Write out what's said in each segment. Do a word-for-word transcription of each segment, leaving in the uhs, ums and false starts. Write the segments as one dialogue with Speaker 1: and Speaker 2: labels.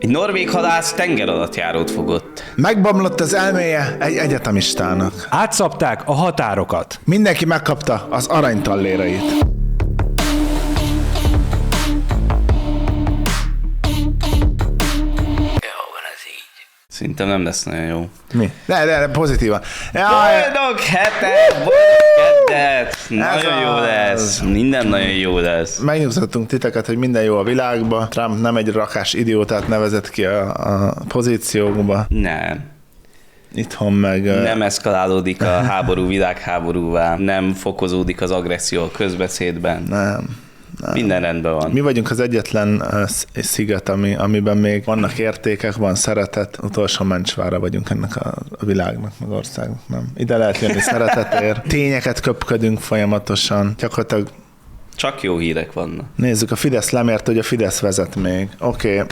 Speaker 1: Egy norvég halász tengeralattjárót fogott.
Speaker 2: Megbomlott az elméje egy egyetemistának.
Speaker 3: Átszabták a határokat.
Speaker 2: Mindenki megkapta az aranytallérait.
Speaker 1: Szerintem nem lesz nagyon jó.
Speaker 2: Mi? De, de, de pozitívan.
Speaker 1: Boldog hetet, boldog keddet! Nagyon jó lesz. Minden nagyon jó lesz.
Speaker 2: Megnyugtattunk titeket, hogy minden jó a világban. Trump nem egy rakás idiótát nevezett ki a, a pozíciókba.
Speaker 1: Nem.
Speaker 2: Itthon meg...
Speaker 1: Nem eszkalálódik a háború világháborúvá. Nem fokozódik az agresszió a közbeszédben.
Speaker 2: Nem. Nem.
Speaker 1: Minden rendben van.
Speaker 2: Mi vagyunk az egyetlen uh, sziget, ami, amiben még vannak értékek, van szeretet. Utolsó mencsvára vagyunk ennek a, a világnak, meg országnak. Nem. Ide lehet jönni szeretetért. Tényeket köpködünk folyamatosan. Gyakorlatilag...
Speaker 1: Csak jó hírek vannak.
Speaker 2: Nézzük, a Fidesz lemért, hogy a Fidesz vezet még. Oké. Okay.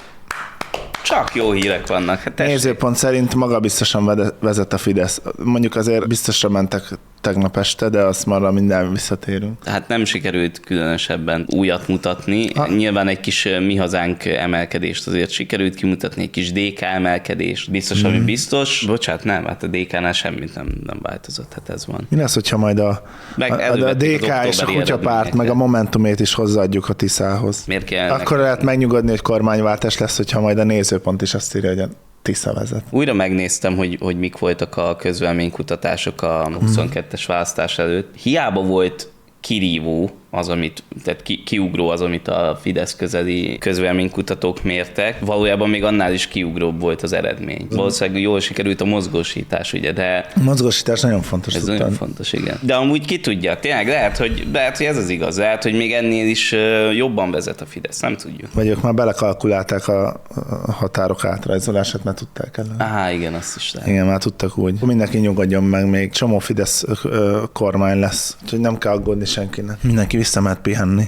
Speaker 1: Csak jó hírek vannak. Hát
Speaker 2: nézőpont szerint maga biztosan vezet a Fidesz. Mondjuk azért biztosra mentek tegnap este, de azt marra minden visszatérünk.
Speaker 1: Hát nem sikerült különösebben újat mutatni. Ha. Nyilván egy kis Mi Hazánk emelkedést azért sikerült kimutatni, egy kis dé ká emelkedést. Biztos, hmm. ami biztos. Bocsát, nem, hát a dé ká-nál semmit nem, nem változott, hát ez van.
Speaker 2: Mi lesz, hogyha majd a, a, a dé ká és a Kutyapárt, meg a Momentumét is hozzáadjuk a Tiszához?
Speaker 1: Miért kell?
Speaker 2: Akkor nekem? Lehet megnyugodni, hogy kormányváltás lesz, hogyha majd a Nézőpont is azt írja, hogy a Tisza vezet.
Speaker 1: Újra megnéztem, hogy, hogy mik voltak a közvéleménykutatások a huszonkettes választás előtt. Hiába volt kirívó az, amit, tehát ki, kiugró az, amit a Fidesz közeli közvéleménykutatók mértek. Valójában még annál is kiugróbb volt az eredmény. Valószínűleg jól sikerült a mozgósítás, ugye, de...
Speaker 2: A mozgósítás nagyon fontos.
Speaker 1: Ez tudtam. Nagyon fontos, igen. De amúgy ki tudja, tényleg lehet, hogy, lehet, hogy ez az igaz, lehet, hogy még ennél is jobban vezet a Fidesz, nem tudjuk.
Speaker 2: Vagy ők már belekalkulálták a határok átrajzolását, mert tudták el.
Speaker 1: Á, igen, azt is lehet.
Speaker 2: Igen, már tudtak úgy. Mindenki nyugodjon meg, még csomó Fidesz kormány lesz, úgyhogy nem kell aggódni senkinek. Mindenki vissza mehet pihenni.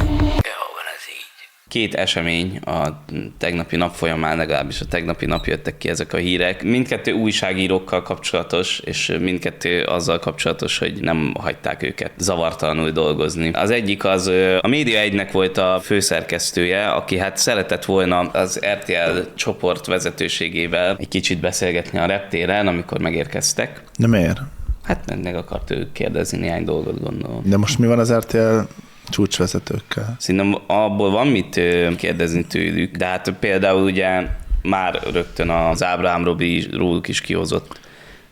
Speaker 1: Két esemény a tegnapi nap folyamán, legalábbis a tegnapi nap jöttek ki ezek a hírek. Mindkettő újságírókkal kapcsolatos, és mindkettő azzal kapcsolatos, hogy nem hagyták őket zavartalanul dolgozni. Az egyik az a Média egynek volt a főszerkesztője, aki hát szeretett volna az er té el csoport vezetőségével egy kicsit beszélgetni a reptéren, amikor megérkeztek.
Speaker 2: De miért?
Speaker 1: Hát meg akart ők kérdezni néhány dolgot, gondolom.
Speaker 2: De most mi van az er té el csúcsvezetőkkel?
Speaker 1: Szerintem abból van mit kérdezni tőlük, de hát például ugye már rögtön az Ábrahám Robi róluk is kihozott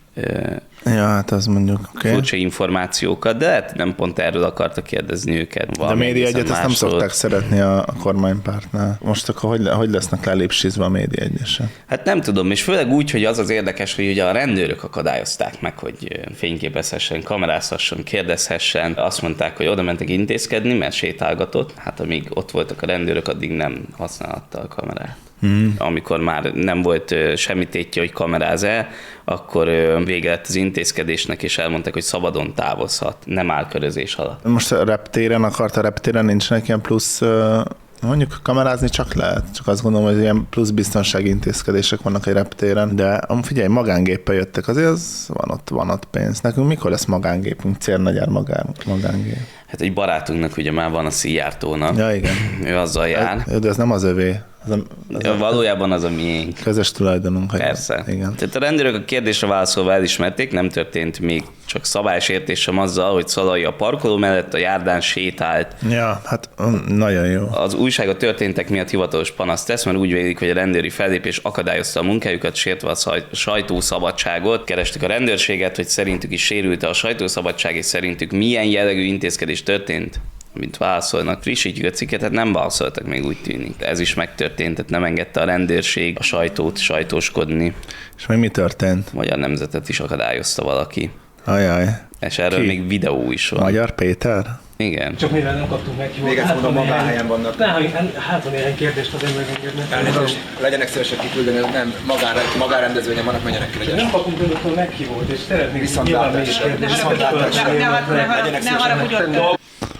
Speaker 2: ja, hát az mondjuk okay.
Speaker 1: furcsa információkat, de hát nem pont erről akarta kérdezni őket.
Speaker 2: De a Média egyet ezt nem szokták szeretni a, a kormánypártnál. Most akkor hogy, hogy lesznek lelépsízve a Média egyesen?
Speaker 1: Hát nem tudom, és főleg úgy, hogy az az érdekes, hogy ugye a rendőrök akadályozták meg, hogy fényképezhessen, kamerázhasson, kérdezhessen. Azt mondták, hogy oda mentek intézkedni, mert sétálgatott. Hát amíg ott voltak a rendőrök, addig nem használhatta a kamerát. Hmm. Amikor már nem volt semmi tétje, hogy kameráz-e, akkor vége lett az intézkedésnek, és elmondták, hogy szabadon távozhat, nem áll körözés alatt.
Speaker 2: Most a reptéren akart, a reptéren nincsenek ilyen plusz, mondjuk kamerázni csak lehet, csak azt gondolom, hogy ilyen plusz biztonsági intézkedések vannak egy reptéren, de figyelj, magángéppel jöttek, azért az van ott, van ott pénz. Nekünk mikor lesz magángépünk, Cérnagyár magán, magángép?
Speaker 1: Hát egy barátunknak ugye már van a Szijjártóna.
Speaker 2: Ja, igen.
Speaker 1: Ő azzal jár.
Speaker 2: De ez nem az övé. Az a, az
Speaker 1: ja, valójában az a miénk.
Speaker 2: Közös tulajdonunk.
Speaker 1: Persze.
Speaker 2: Igen.
Speaker 1: Tehát a rendőrök a kérdésre válaszolva elismerték, nem történt még csak szabálysértés sem azzal, hogy Szalai a parkoló mellett a járdán sétált.
Speaker 2: Ja, hát nagyon jó.
Speaker 1: Az újság a történtek miatt hivatalos panaszt tesz, mert úgy vélik, hogy a rendőri fellépés akadályozta a munkájukat, sértve a sajtószabadságot. Keresték a rendőrséget, hogy szerintük is sérülte a sajtószabadság, és szerintük milyen jellegű intézkedés történt, mint válaszolnak. Frissítjük a cikket, hát nem válaszoltak, még úgy tűnik. Ez is megtörtént, tehát nem engedte a rendőrség a sajtót sajtóskodni.
Speaker 2: És még mi történt?
Speaker 1: Magyar Nemzetet is akadályozta valaki.
Speaker 2: Ajaj.
Speaker 1: És erről Ki? még videó is van.
Speaker 2: Magyar Péter?
Speaker 1: Igen.
Speaker 4: Csak mivel nem kaptunk meg jó.
Speaker 5: Még ezt mondom, magánhelyen vannak.
Speaker 4: Hát van ilyen kérdést azért megengednek.
Speaker 5: Elnézést, legyenek szívesek kiküldeni, nem magánrendezvényen vannak, menjenek ki, legyen.
Speaker 4: Nem kapunk önöktől meghívót, és szeretnék
Speaker 5: viszontlátásra. Viszontlátásra. Legyenek szívesek.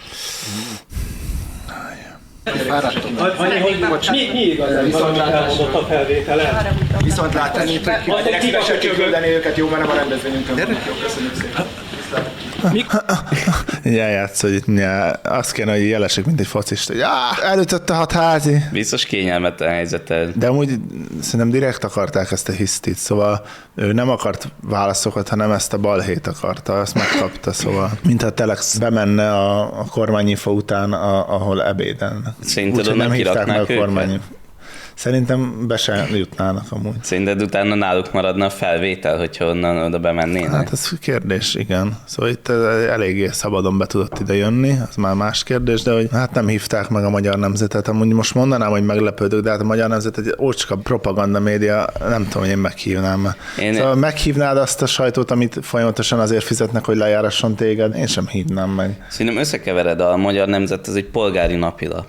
Speaker 4: Mi igazán viszontlátásra a felvétele?
Speaker 5: Viszontlátásra. Legyenek szívesek kiküldeni őket, jó, mert nem a rendezvényünkön vannak. Jó, köszönjük szépen.
Speaker 2: Így eljátsz, hogy itt azt kéne, hogy jelesek, mint egy focista, hogy áh, elütötte hat házi.
Speaker 1: Biztos kényelmetlen helyzeted.
Speaker 2: De amúgy szerintem direkt akarták ezt a hisztit, szóval ő nem akart válaszokat, hanem ezt a balhét akarta, azt megkapta, szóval mintha Telex bemenne a, a kormányinfo után, a, ahol ebédelnek.
Speaker 1: Szerinted
Speaker 2: Úgyhogy nem
Speaker 1: onnan
Speaker 2: hívták meg a
Speaker 1: kiraknák
Speaker 2: kormányinfo. Szerintem be se jutnának amúgy.
Speaker 1: Szerinted utána náluk maradna a felvétel, hogyha onnan oda bemennének?
Speaker 2: Hát ez kérdés, igen. Szóval itt eléggé szabadon be tudott ide jönni, az már más kérdés, de hogy hát nem hívták meg a Magyar Nemzetet. Amúgy most mondanám, hogy meglepődök, de hát a Magyar Nemzet egy ócska propaganda média, nem tudom, hogy én meghívnám. Én... Szóval meghívnád azt a sajtót, amit folyamatosan azért fizetnek, hogy lejárasson téged, én sem hívnám meg.
Speaker 1: Szerintem összekevered, a Magyar Nemzet, ez egy polgári napilap.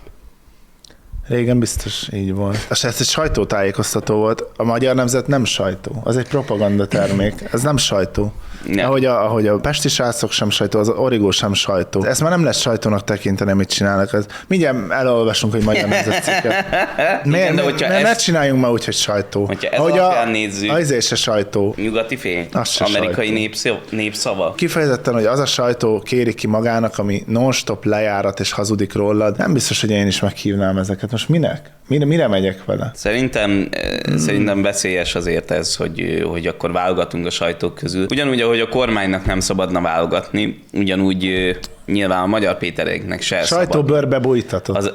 Speaker 2: Régen biztos így volt. Ez egy sajtótájékoztató volt. A Magyar Nemzet nem sajtó. Az egy propaganda termék. Ez nem sajtó. Ja. Ahogy, a, ahogy a pesti srácok sem sajtó, az Origó sem sajtó. Ezt már nem lesz sajtónak tekinteni, amit csinálnak. Ez, mindjárt elolvasunk, hogy Magyar Nemzet cikket. Miért ne, ne, ezt... ne csináljunk már úgy, hogy sajtó.
Speaker 1: Hogyha ez
Speaker 2: ahogy
Speaker 1: alapján
Speaker 2: a,
Speaker 1: nézzük,
Speaker 2: az is se sajtó.
Speaker 1: Nyugati fény, amerikai népszava, népszava.
Speaker 2: Kifejezetten, hogy az a sajtó kéri ki magának, ami non-stop lejárat és hazudik rólad. Nem biztos, hogy én is meghívnám ezeket. Most minek? Mire, mire megyek vele?
Speaker 1: Szerintem, hmm. szerintem veszélyes azért ez, hogy, hogy akkor válogatunk a sajtók közül. Ugyanúgy, ahogy a kormánynak nem szabadna válogatni, ugyanúgy nyilván a Magyar Péteréknek se
Speaker 2: sajtóbőrbe bújtatott. Az...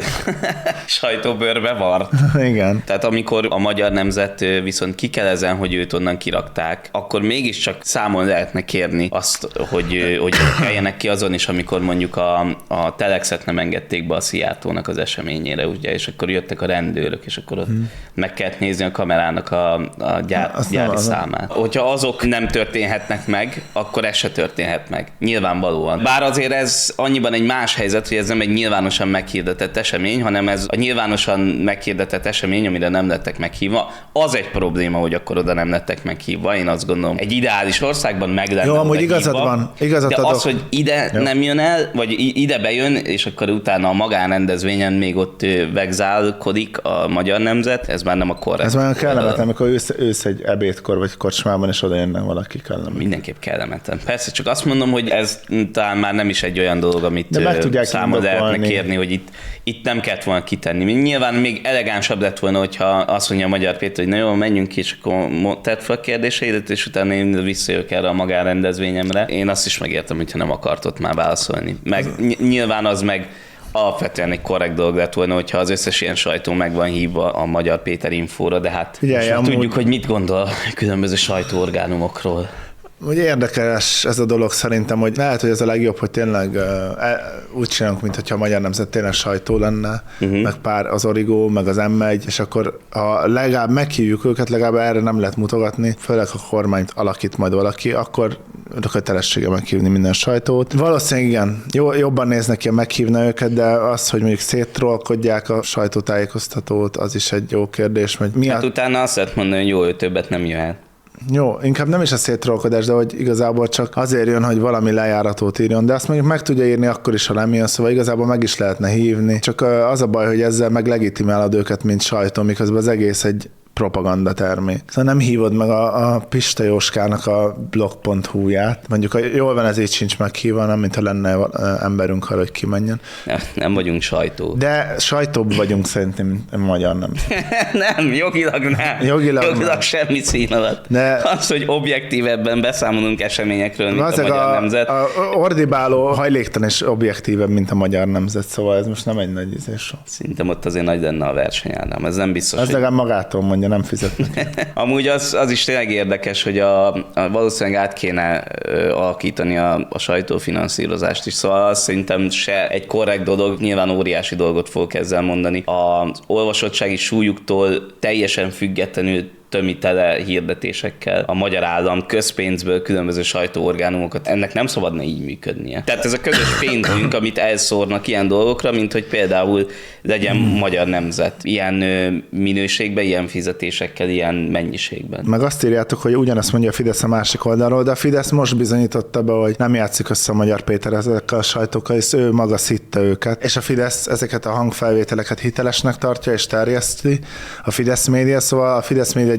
Speaker 1: sajtóbőrbe vart.
Speaker 2: Igen.
Speaker 1: Tehát amikor a Magyar Nemzet viszont kikelezen, hogy őt onnan kirakták, akkor mégiscsak számon lehetne kérni azt, hogy, hogy keljenek ki azon is, amikor mondjuk a, a Telexet nem engedték be a Szijjártónak az eseményére, ugye, és akkor jöttek a rendőrök, és akkor ott hmm. meg kellett nézni a kamerának a, a gyár, gyári nem, számát. Hogyha azok nem történhetnek meg, akkor ez se történhet meg. Nyilvánvalóan. Bár azért ez annyiban egy más helyzet, hogy ez nem egy nyilvánosan meghirdetett esemény, hanem ez a nyilvánosan meghirdetett esemény, amire nem lettek meghívva, az egy probléma, hogy akkor oda nem lettek meghívva. Én azt gondolom, egy ideális országban meg lenne.
Speaker 2: Jó, amúgy igazad van. Igazad
Speaker 1: de
Speaker 2: adok.
Speaker 1: Az, hogy ide Jó. nem jön el, vagy ide bejön, és akkor utána a magánrendezvényen még ott vegzálkodik a Magyar Nemzet, ez már nem a korrekt.
Speaker 2: Ez már kellemetlen, amikor ősz, ősz egy ebédkor, vagy kocsmában, és oda jönne valaki kellemetlen.
Speaker 1: Mindenképp kellemetlen. Persze, csak azt mondom, hogy ez talán már nem is egy olyan dolog, amit számon lehetne kérni, hogy itt, itt nem kellett volna kitenni. Nyilván még elegánsabb lett volna, hogyha azt mondja a Magyar Péter, hogy na jó, menjünk ki, és akkor tedd fel a kérdéseidet, és utána én visszajövök erre a magánrendezvényemre. Én azt is megértem, hogyha nem akartott már válaszolni. Meg nyilván az meg alapvetően egy korrekt dolog lett volna, hogyha az összes ilyen sajtó meg van hívva a Magyar Péter infóra, de hát Figyelj, most tudjuk, hogy mit gondol a különböző sajtóorgánumokról.
Speaker 2: Ugye érdekes ez a dolog szerintem, hogy lehet, hogy ez a legjobb, hogy tényleg uh, úgy csinálunk, mintha a Magyar Nemzet tényleg sajtó lenne, uh-huh. meg pár az Origó, meg az em egy, és akkor ha legalább meghívjuk őket, legalább erre nem lehet mutogatni, főleg a kormányt alakít majd valaki, akkor kötelessége meghívni minden sajtót. Valószínűleg igen, jó, jobban néznek ki, meghívna őket, de az, hogy mondjuk széttrollkodják a sajtótájékoztatót, az is egy jó kérdés. Mert mi
Speaker 1: hát
Speaker 2: a...
Speaker 1: utána azt lehet mondani, hogy jó, ő többet nem jöhet.
Speaker 2: Jó, inkább nem is a széttrollkodás, de hogy igazából csak azért jön, hogy valami lejáratot írjon, de azt mondjuk meg tudja írni akkor is, ha nem jön, szóval igazából meg is lehetne hívni. Csak az a baj, hogy ezzel meg legitimálod őket, mint sajtó, miközben az egész egy propaganda termék. Szóval nem hívod meg a, a Pista Jóskának a blog pont hu-ját. Mondjuk a jól van, ez így sincs meghívva, nem mintha lenne emberünk arra, hogy kimenjen.
Speaker 1: Nem, nem vagyunk sajtó.
Speaker 2: De sajtóbb vagyunk szerintem magyar nem.
Speaker 1: nem, jogilag nem.
Speaker 2: Jogilag,
Speaker 1: jogilag
Speaker 2: nem.
Speaker 1: semmi szín alatt. De az, hogy objektívebben beszámolunk eseményekről, mint a Magyar a, Nemzet.
Speaker 2: A ordibáló hajléktalan és objektívebb, mint a Magyar Nemzet, szóval ez most nem egy nagy ízés.
Speaker 1: Szerintem ott azért nagy lenne a versenyállám. Ez nem biztos.
Speaker 2: Ez legalább magától mondja, nem fizetnek.
Speaker 1: Amúgy az, az is tényleg érdekes, hogy a, a valószínűleg át kéne ö, alakítani a, a sajtófinanszírozást is, szóval az szerintem se egy korrekt dolog, nyilván óriási dolgot fogok ezzel mondani. Az olvasottsági súlyuktól teljesen függetlenül tömi tele hirdetésekkel a magyar állam közpénzből különböző sajtóorgánumokat. Ennek nem szabadna így működnie. Tehát ez a közös pénzünk, amit elszórnak ilyen dolgokra, mint hogy például legyen Magyar Nemzet ilyen minőségben, ilyen fizetésekkel, ilyen mennyiségben.
Speaker 2: Meg azt írjátok, hogy ugyanazt mondja a Fidesz a másik oldalról, de a Fidesz most bizonyította be, hogy nem játszik össze a Magyar Péter ezekkel a sajtókkal, és ő maga szitta őket. És a Fidesz ezeket a hangfelvételeket hitelesnek tartja és terjeszti. A Fidesz média, szóval a Fidesz média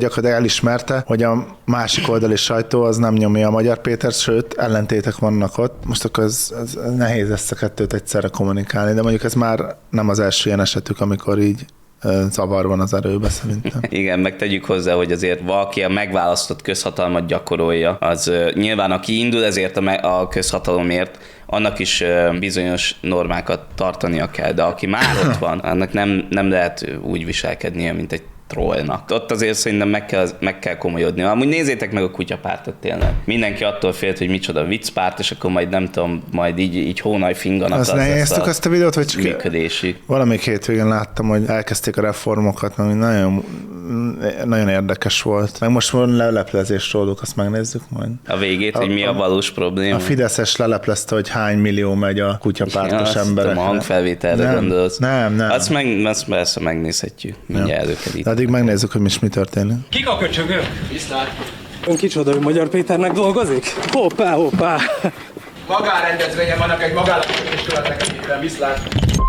Speaker 2: gyakorlatilag elismerte, hogy a másik oldali sajtó az nem nyomja a Magyar Pétert, sőt, ellentétek vannak ott. Most akkor ez, ez, ez nehéz ezt a kettőt egyszerre kommunikálni, de mondjuk ez már nem az első ilyen esetük, amikor így zavar van az erőbe szerintem.
Speaker 1: Igen, meg tegyük hozzá, hogy azért valaki a megválasztott közhatalmat gyakorolja, az nyilván aki indul ezért a, me- a közhatalomért, annak is bizonyos normákat tartania kell, de aki már ott van, annak nem, nem lehet úgy viselkednie, mint egy trollnak. Ott azért szerintem meg kell, meg kell komolyodni. Amúgy nézzétek meg a kutyapártot tényleg. Mindenki attól félt, hogy micsoda viccpárt, és akkor majd nem tudom, majd így, így hónaj finganak.
Speaker 2: Azt néztük azt a videót, vagy csak
Speaker 1: működési.
Speaker 2: Valamelyik hétvégén láttam, hogy elkezdték a reformokat, mert nagyon, nagyon érdekes volt. Meg most van leleplezés róluk, azt megnézzük majd.
Speaker 1: A végét,
Speaker 2: a,
Speaker 1: hogy mi a, a valós probléma.
Speaker 2: A Fideszes leleplezte, hogy hány millió megy a kutyapártos
Speaker 1: ja,
Speaker 2: emberekre.
Speaker 1: A hangfelvételre
Speaker 2: nem,
Speaker 1: gondolsz.
Speaker 2: Nem, nem.
Speaker 1: Azt, meg, azt persze megnézhetjük. Mindjárt előkerít.
Speaker 2: Addig megnézzük, hogy mi is mi történik.
Speaker 4: Kik a köcsögök?
Speaker 5: Viszlát.
Speaker 4: Ön kicsoda, hogy Magyar Péternek dolgozik? Hoppá, hoppá.
Speaker 5: Magánrendezvényen vannak, egy magállatos követnek egy héten. Viszlát.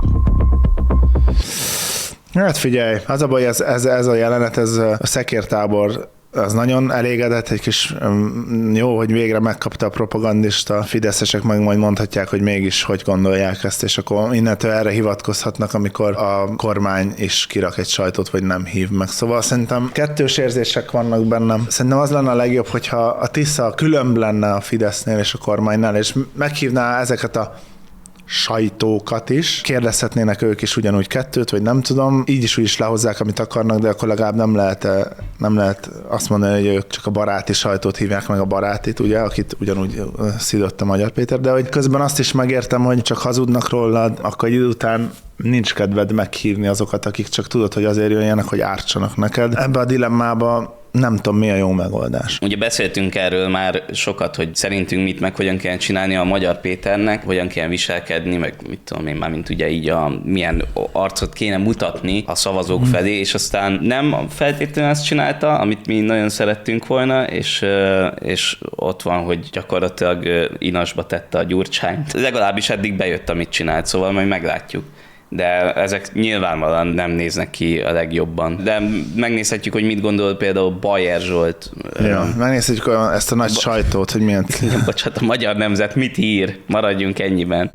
Speaker 2: Hát figyelj, az a baj, ez, ez, ez a jelenet, ez a szekértábor, az nagyon elégedett, egy kis jó, hogy végre megkapta a propagandista, fideszesek meg majd mondhatják, hogy mégis hogy gondolják ezt, és akkor innentől erre hivatkozhatnak, amikor a kormány is kirak egy sajtót, vagy nem hív meg. Szóval szerintem kettős érzések vannak bennem. Szerintem az lenne a legjobb, hogyha a Tisza különb lenne a Fidesznél és a kormánynál, és meghívná ezeket a sajtókat is. Kérdezhetnének ők is ugyanúgy kettőt, vagy nem tudom. Így is úgy is lehozzák, amit akarnak, de akkor legalább nem lehet, nem lehet azt mondani, hogy ők csak a baráti sajtót hívják meg a barátit, ugye, akit ugyanúgy szidott a Magyar Péter, de hogy közben azt is megértem, hogy csak hazudnak rólad, akkor egy idő után nincs kedved meghívni azokat, akik csak tudod, hogy azért jöjjenek, hogy ártsanak neked. Ebbe a dilemmába nem tudom, mi a jó megoldás.
Speaker 1: Ugye beszéltünk erről már sokat, hogy szerintünk mit meg hogyan kell csinálni a Magyar Péternek, hogyan kell viselkedni, meg mit tudom én már, mint ugye így a milyen arcot kéne mutatni a szavazók hmm. felé, és aztán nem feltétlenül ezt csinálta, amit mi nagyon szerettünk volna, és, és ott van, hogy gyakorlatilag inasba tette a Gyurcsányt. Legalábbis eddig bejött, amit csinált, szóval majd meglátjuk. De ezek nyilvánvalóan nem néznek ki a legjobban. De megnézhetjük, hogy mit gondol például Bajer Zsolt.
Speaker 2: Ja, megnézhetjük ezt a nagy ba- sajtót, hogy milyen...
Speaker 1: Bocsánat, a Magyar Nemzet mit ír? Maradjunk ennyiben.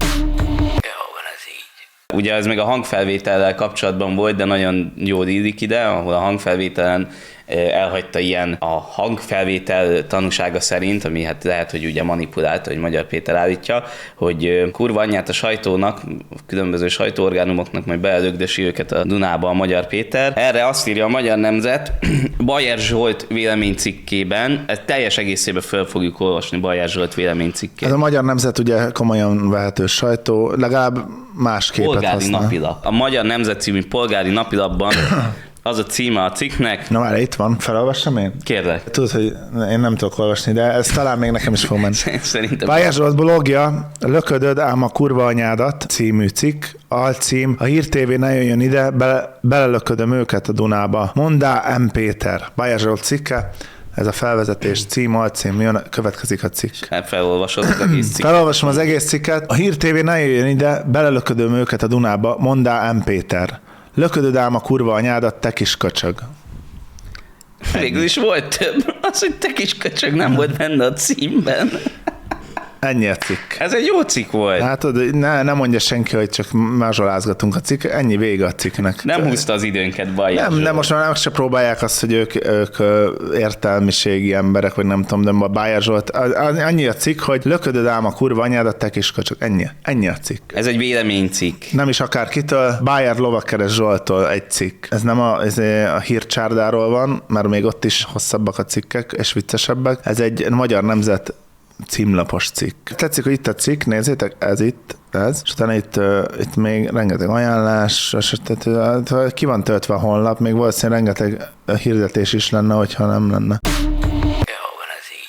Speaker 1: Ugye ez még a hangfelvétellel kapcsolatban volt, de nagyon jól illik ide, ahol a hangfelvételen elhagyta ilyen a hangfelvétel tanúsága szerint, ami hát lehet, hogy ugye manipulálta, hogy Magyar Péter állítja, hogy kurva anyját a sajtónak, a különböző sajtóorgánumoknak majd beelögdösi őket a Dunába a Magyar Péter. Erre azt írja a Magyar Nemzet, Bajer Zsolt véleménycikkében, ezt teljes egészében föl fogjuk olvasni Bajer Zsolt véleménycikkét.
Speaker 2: Ez a Magyar Nemzet ugye komolyan vehető sajtó, legalább más képet
Speaker 1: polgári
Speaker 2: használ.
Speaker 1: napilap. A Magyar Nemzet című polgári napilapban az a címe a cikknek.
Speaker 2: Na már itt van, felolvassam én?
Speaker 1: Kérlek.
Speaker 2: Tudod, hogy én nem tudok olvasni, de ez talán még nekem is fog menni.
Speaker 1: Szerintem.
Speaker 2: Bajer Zsolt blogja, Löködöd ám a kurva anyádat című cikk, alcím, a Hír té vé ne jöjjön ide, be, belelöködöm őket a Dunába. Mondá M. Péter. Bajer Zsolt cikke, ez a felvezetés, cím, alcím, jön, következik a cikk.
Speaker 1: Hát felolvasod az egész cikket.
Speaker 2: Felolvasom az egész cikket. A Hír té vé ne jöjjön ide, belelöködöm őket a Dunába, mondá M. Péter. Löködöd ám a kurva anyádat, te kis köcsög.
Speaker 1: Végül is volt több. Az, hogy te kis köcsög nem volt benne a címben.
Speaker 2: Ennyi a cikk.
Speaker 1: Ez egy jó cikk volt.
Speaker 2: Hát ne, ne mondja senki, hogy csak mázsolázgatunk a cikk, ennyi vége a cikknek.
Speaker 1: Nem húzta az időnket Bajer
Speaker 2: Nem, nem, most már nem se próbálják azt, hogy ők, ők értelmiségi emberek, vagy nem tudom, de a Bajer Zsolt. Annyi a cikk, hogy löködöd ám a kurva anyádat, te kis köcsög. Ennyi. Ennyi a cikk.
Speaker 1: Ez egy véleménycikk.
Speaker 2: Nem is akárkitől, Bajer Lovakkeres Zsolttól egy cikk. Ez nem a, ez a hírcsárdáról van, mert még ott is hosszabbak a cikkek, és viccesebbek. Ez egy Magyar Nemzet címlapos cikk. Tetszik, hogy itt a cikk, nézzétek, ez itt, ez, és utána itt, uh, itt még rengeteg ajánlás, és tehát, uh, ki van töltve a honlap, még valószínűleg rengeteg hirdetés is lenne, hogyha nem lenne.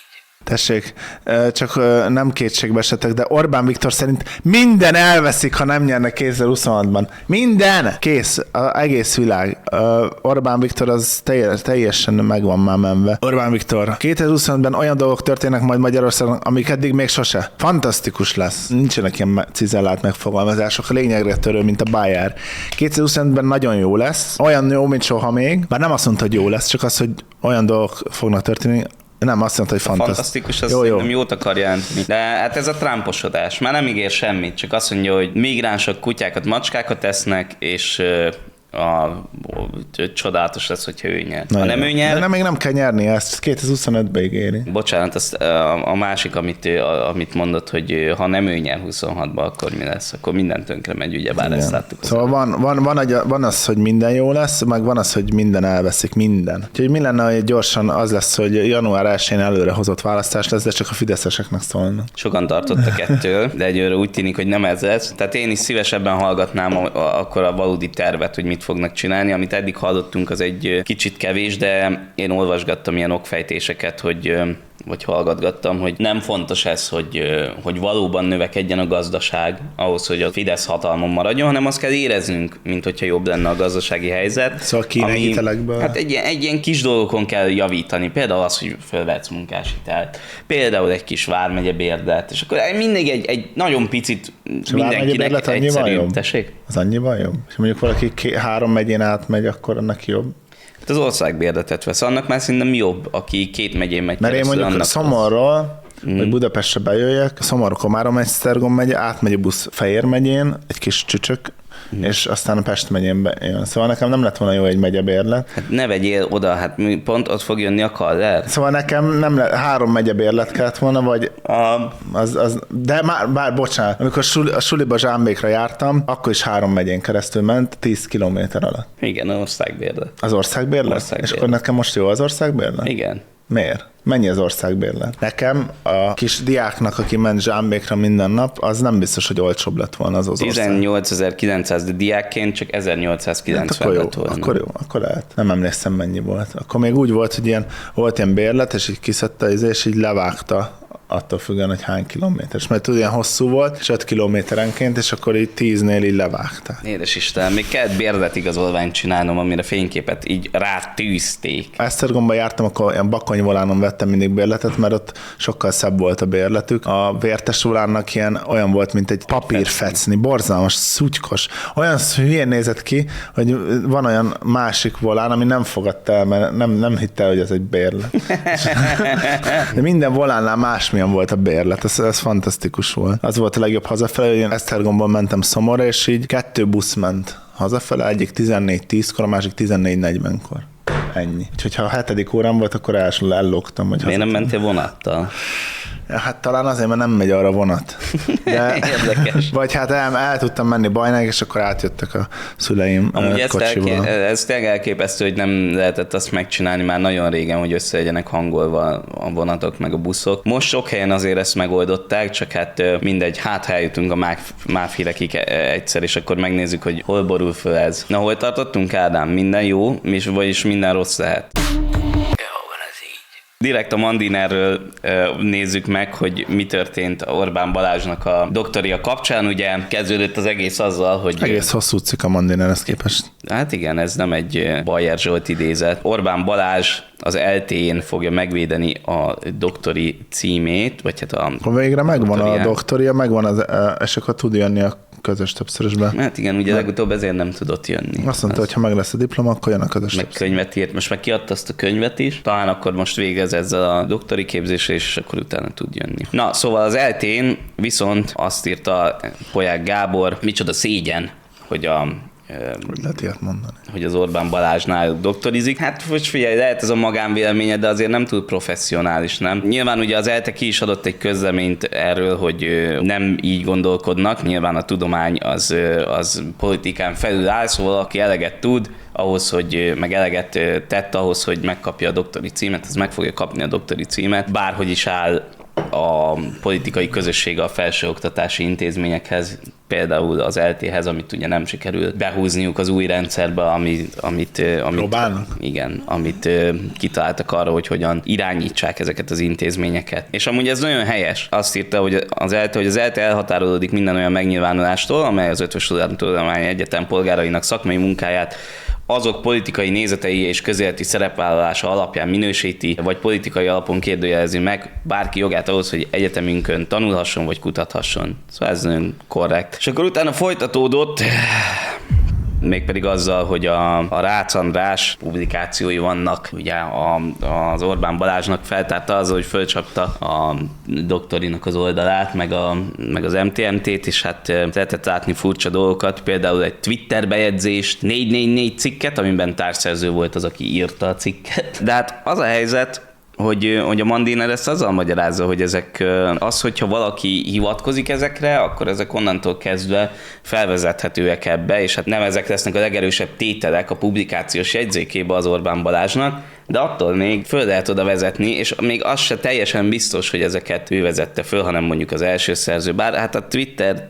Speaker 2: Tessék, csak nem kétségbe esetek, de Orbán Viktor szerint minden elveszik, ha nem nyernek kétezer-huszonhatban. Minden! Kész. Az egész világ. Orbán Viktor az teljesen meg van már menve. Orbán Viktor, kétezer-huszonhatban olyan dolgok történnek majd Magyarországon, amik eddig még sose. Fantasztikus lesz. Nincsenek ilyen cizellált megfogalmazások, a lényegre törő, mint a Bayer. kétezer-huszonhatban nagyon jó lesz. Olyan jó, mint soha még. Bár nem azt mondta, hogy jó lesz, csak az, hogy olyan dolgok fognak történni. Nem, azt mondta, hogy fantasztikus.
Speaker 1: Fantasztikus, az jó, jó. Nem jót akar jelenteni. De hát ez a Trumposodás. Már nem ígér semmit, csak azt mondja, hogy migránsok kutyákat, macskákat esznek, és a, a, csodálatos lesz, hogyha ő nyer. Ha nem ő nyer...
Speaker 2: De nem, még nem kell nyerni ezt, kétezer-huszonötben ígéri.
Speaker 1: Bocsánat, azt, a, a másik, amit, a, amit mondott, hogy ha nem ő nyer huszonhatban, akkor mi lesz? Akkor minden tönkre megy, ugyebár ezt láttuk.
Speaker 2: Szóval van, van, van, egy, van az, hogy minden jó lesz, meg van az, hogy minden elveszik, minden. Úgyhogy mi lenne, hogy gyorsan az lesz, hogy január elsején előre hozott választás lesz, de csak a fideszeseknek szólnak.
Speaker 1: Sokan tartottak ettől, de egyőre úgy tűnik, hogy nem ez lesz. Tehát én is szívesebben hallgatnám a, a, akkor a valódi tervet, hogy mit fognak csinálni. Amit eddig hallottunk, az egy kicsit kevés, de én olvasgattam ilyen okfejtéseket, hogy vagy hallgatgattam, hogy nem fontos ez, hogy, hogy valóban növekedjen a gazdaság ahhoz, hogy a Fidesz hatalmon maradjon, hanem azt kell éreznünk, mint hogyha jobb lenne a gazdasági helyzet.
Speaker 2: Szóval kínai hitelekből?
Speaker 1: Hát egy, egy ilyen kis dolgokon kell javítani. Például az, hogy fölvetsz munkáshitelt. Például egy kis vármegye bérlet. És akkor mindig egy, egy nagyon picit
Speaker 2: és
Speaker 1: mindenkinek egyszerű. Tessék?
Speaker 2: Az annyival jobb? És mondjuk valaki ké- három megyén átmegy, akkor annak jobb?
Speaker 1: Hát az országbérletet vesz. Annak már szerintem jobb, aki két megyén megy
Speaker 2: mert
Speaker 1: keresztül.
Speaker 2: Mert én mondjuk Szomorról, mm. vagy Budapestre bejöjjek, Szomor-Komárom megy, Esztergom megye, átmegy a busz Fejér megyén, egy kis csücsök, mm. és aztán a Pest megyén bejön. Szóval nekem nem lett volna jó egy megyebérlet.
Speaker 1: Hát ne vegyél oda, hát pont ott fog jönni a Kaller.
Speaker 2: Szóval nekem nem le, három megyebérlet kellett volna, vagy a, az, az, de már, bár bocsánat, amikor suli, a suliba Zsámbékra jártam, akkor is három megyén keresztül ment, tíz kilométer alatt.
Speaker 1: Igen, az országbérlet.
Speaker 2: Az országbérlet? országbérlet? És akkor nekem most jó az országbérlet?
Speaker 1: Igen.
Speaker 2: Miért? Mennyi az országbérlet? Nekem a kis diáknak, aki ment Zsámbékra minden nap, az nem biztos, hogy olcsóbb lett volna az az ország.
Speaker 1: tizennyolcezer-kilencszáz, de diákként csak ezernyolcszázkilencven
Speaker 2: hát
Speaker 1: lett volna.
Speaker 2: Akkor jó, akkor lehet. Nem emlékszem, mennyi volt. Akkor még úgy volt, hogy ilyen, volt ilyen bérlet, és így kiszedte, és így levágta attól függően, hogy hány kilométeres. Mert tudod, ilyen hosszú volt, és öt kilométerenként, és akkor így tíznél így levágták.
Speaker 1: Édes Isten, még kellett bérletigazolványt csinálnom, amire fényképet így rátűzték.
Speaker 2: Esztergomba jártam, akkor ilyen Bakonyvolánon vettem mindig bérletet, mert ott sokkal szebb volt a bérletük. A Vértes Volánnak ilyen olyan volt, mint egy papírfecni, borzalmas, szutykos. Olyan hülyén nézett ki, hogy van olyan másik volán, ami nem fogadta el, mert nem, nem hitte el, hogy ez egy bérlet. De minden volánnál másmilyen volt a bérlet, ez, ez fantasztikus volt. Az volt a legjobb hazafelé, hogy én Esztergomban mentem Szomorra, és így kettő busz ment hazafele, egyik tizennégy tízkor, a másik tizennégy negyvenkor. Ennyi. Úgyhogy ha a hetedik órám volt, akkor el, ellógtam. Hogy
Speaker 1: miért nem mentél vonattal?
Speaker 2: Hát talán azért, mert nem megy arra vonat. De,
Speaker 1: érdekes.
Speaker 2: Vagy hát el, el tudtam menni Bajnáig, és akkor átjöttek a szüleim
Speaker 1: amúgy ezt
Speaker 2: kocsival.
Speaker 1: Elké- ez tényleg elképesztő, hogy nem lehetett azt megcsinálni már nagyon régen, hogy össze legyenek hangolva a vonatok meg a buszok. Most sok helyen azért ezt megoldották, csak hát mindegy, hát ha eljutunk a máfhírekig egyszer, és akkor megnézzük, hogy hol borul föl ez. Na, hol tartottunk, Ádám? Minden jó, és vagyis minden rossz lehet. Direkt a Mandinerről nézzük meg, hogy mi történt Orbán Balázsnak a doktoria kapcsán. Ugye kezdődött az egész azzal, hogy...
Speaker 2: Egész hosszú cikk a Mandinerhez képest.
Speaker 1: Hát igen, ez nem egy Bayer Zsolt idézet. Orbán Balázs az el té é-n fogja megvédeni a doktori címét, vagy hát a...
Speaker 2: Akkor végre megvan doktoria. A doktoria, megvan az, és akkor tud jönni a közös többszörösbe.
Speaker 1: Hát igen, ugye legutóbb ezért nem tudott jönni.
Speaker 2: Azt mondta, az... hogy ha meg lesz a diploma, akkor jön a közös
Speaker 1: meg
Speaker 2: többször.
Speaker 1: Könyvet írt, most meg kiadta azt a könyvet is, talán akkor most végez ezzel a doktori képzésre, és akkor utána tud jönni. Na, szóval az el té é-n viszont azt írta Polyák Gábor, micsoda szégyen, hogy a
Speaker 2: Hogy lehet ilyet mondani?
Speaker 1: Hogy az Orbán Balázsnál doktorizik. Hát most figyelj, lehet ez a magánvéleménye, de azért nem túl professzionális, nem? Nyilván ugye az ELTE ki is adott egy közleményt erről, hogy nem így gondolkodnak. Nyilván a tudomány az, az politikán felül áll, szóval aki eleget tud, ahhoz, hogy meg eleget tett ahhoz, hogy megkapja a doktori címet, az meg fogja kapni a doktori címet, bárhogy is áll a politikai közössége a felsőoktatási intézményekhez. például az el téhez, amit ugye nem sikerült behúzniuk az új rendszerbe, amit, amit, amit
Speaker 2: Próbálnak?
Speaker 1: Igen, amit kitaláltak arra, hogy hogyan irányítsák ezeket az intézményeket. És amúgy ez nagyon helyes. Azt írta, hogy az el té, hogy az el té elhatárolódik minden olyan megnyilvánulástól, amely az Ötvös Tudományi Egyetem polgárainak szakmai munkáját azok politikai nézetei és közéleti szerepvállalása alapján minősíti, vagy politikai alapon kérdőjelezi meg bárki jogát ahhoz, hogy egyetemünkön tanulhasson, vagy kutathasson. Szóval ez nagyon korrekt. És akkor utána folytatódott, mégpedig azzal, hogy a, a Rácz András publikációi vannak, ugye a, az Orbán Balázsnak feltárta azzal, hogy fölcsapta a doktorinak az oldalát, meg, a, meg az em té em té-t, és hát lehetett látni furcsa dolgokat, például egy Twitter bejegyzést, négy négy négy cikket, amiben társszerző volt az, aki írta a cikket. De hát az a helyzet, hogy, hogy a Mandiner ezt azzal magyarázza, hogy ezek az, hogyha valaki hivatkozik ezekre, akkor ezek onnantól kezdve felvezethetőek ebbe, és hát nem ezek lesznek a legerősebb tételek a publikációs jegyzékébe az Orbán Balázsnak, de attól még föl lehet oda vezetni, és még az se teljesen biztos, hogy ezeket ő vezette föl, hanem mondjuk az első szerző. Bár hát a Twitter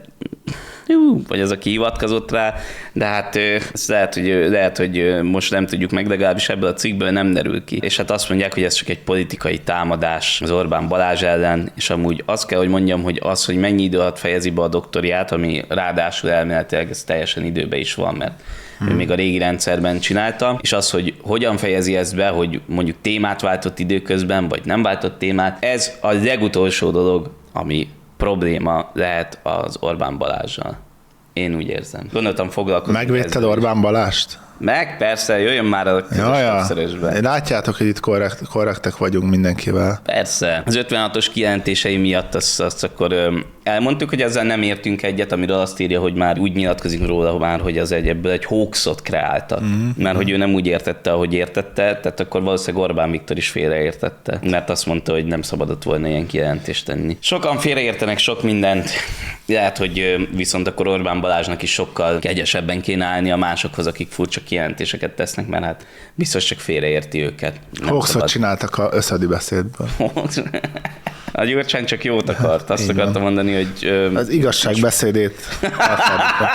Speaker 1: vagy az, aki hivatkozott rá, de hát ezt lehet, hogy, lehet, hogy most nem tudjuk meg, legalábbis ebből a cikkből nem derül ki. És hát azt mondják, hogy ez csak egy politikai támadás az Orbán Balázs ellen, és amúgy azt kell, hogy mondjam, hogy az, hogy mennyi idő alatt fejezi be a doktoriát, ami ráadásul elméletileg ez teljesen időben is van, mert hmm. ő még a régi rendszerben csinálta, és az, hogy hogyan fejezi ezt be, hogy mondjuk témát váltott időközben, vagy nem váltott témát, ez a legutolsó dolog, ami probléma lehet az Orbán Balázsral. Én úgy érzem. Gondoltam foglalkozni.
Speaker 2: Megvédted Orbán Balást?
Speaker 1: Meg, persze, jöjjön már a közösségszerűsbe.
Speaker 2: Látjátok, hogy itt korrekt, korrektek vagyunk mindenkivel.
Speaker 1: Persze. Az ötvenhatos kijelentései miatt azt, azt akkor ö, elmondtuk, hogy ezzel nem értünk egyet, amiről azt írja, hogy már úgy nyilatkozik róla már, hogy az egy, ebből egy hoaxot kreáltak. Mm-hmm. Mert hogy ő nem úgy értette, ahogy értette, tehát akkor valószínűleg Orbán Viktor is félreértette. Mert azt mondta, hogy nem szabadott volna ilyen kijelentést tenni. Sokan félreértenek sok mindent. Lehet, hogy viszont akkor Orbán Balázsnak is sokkal kegyesebben kéne állni a másokhoz, akik furcsa kijelentéseket tesznek, mert hát biztos csak félreérti őket.
Speaker 2: Hoaxot csináltak a összödi beszédből.
Speaker 1: A Gyurcsány csak jót akart. Azt
Speaker 2: Igen.
Speaker 1: akarta mondani, hogy... Ö,
Speaker 2: az igazságbeszédét elfordítva.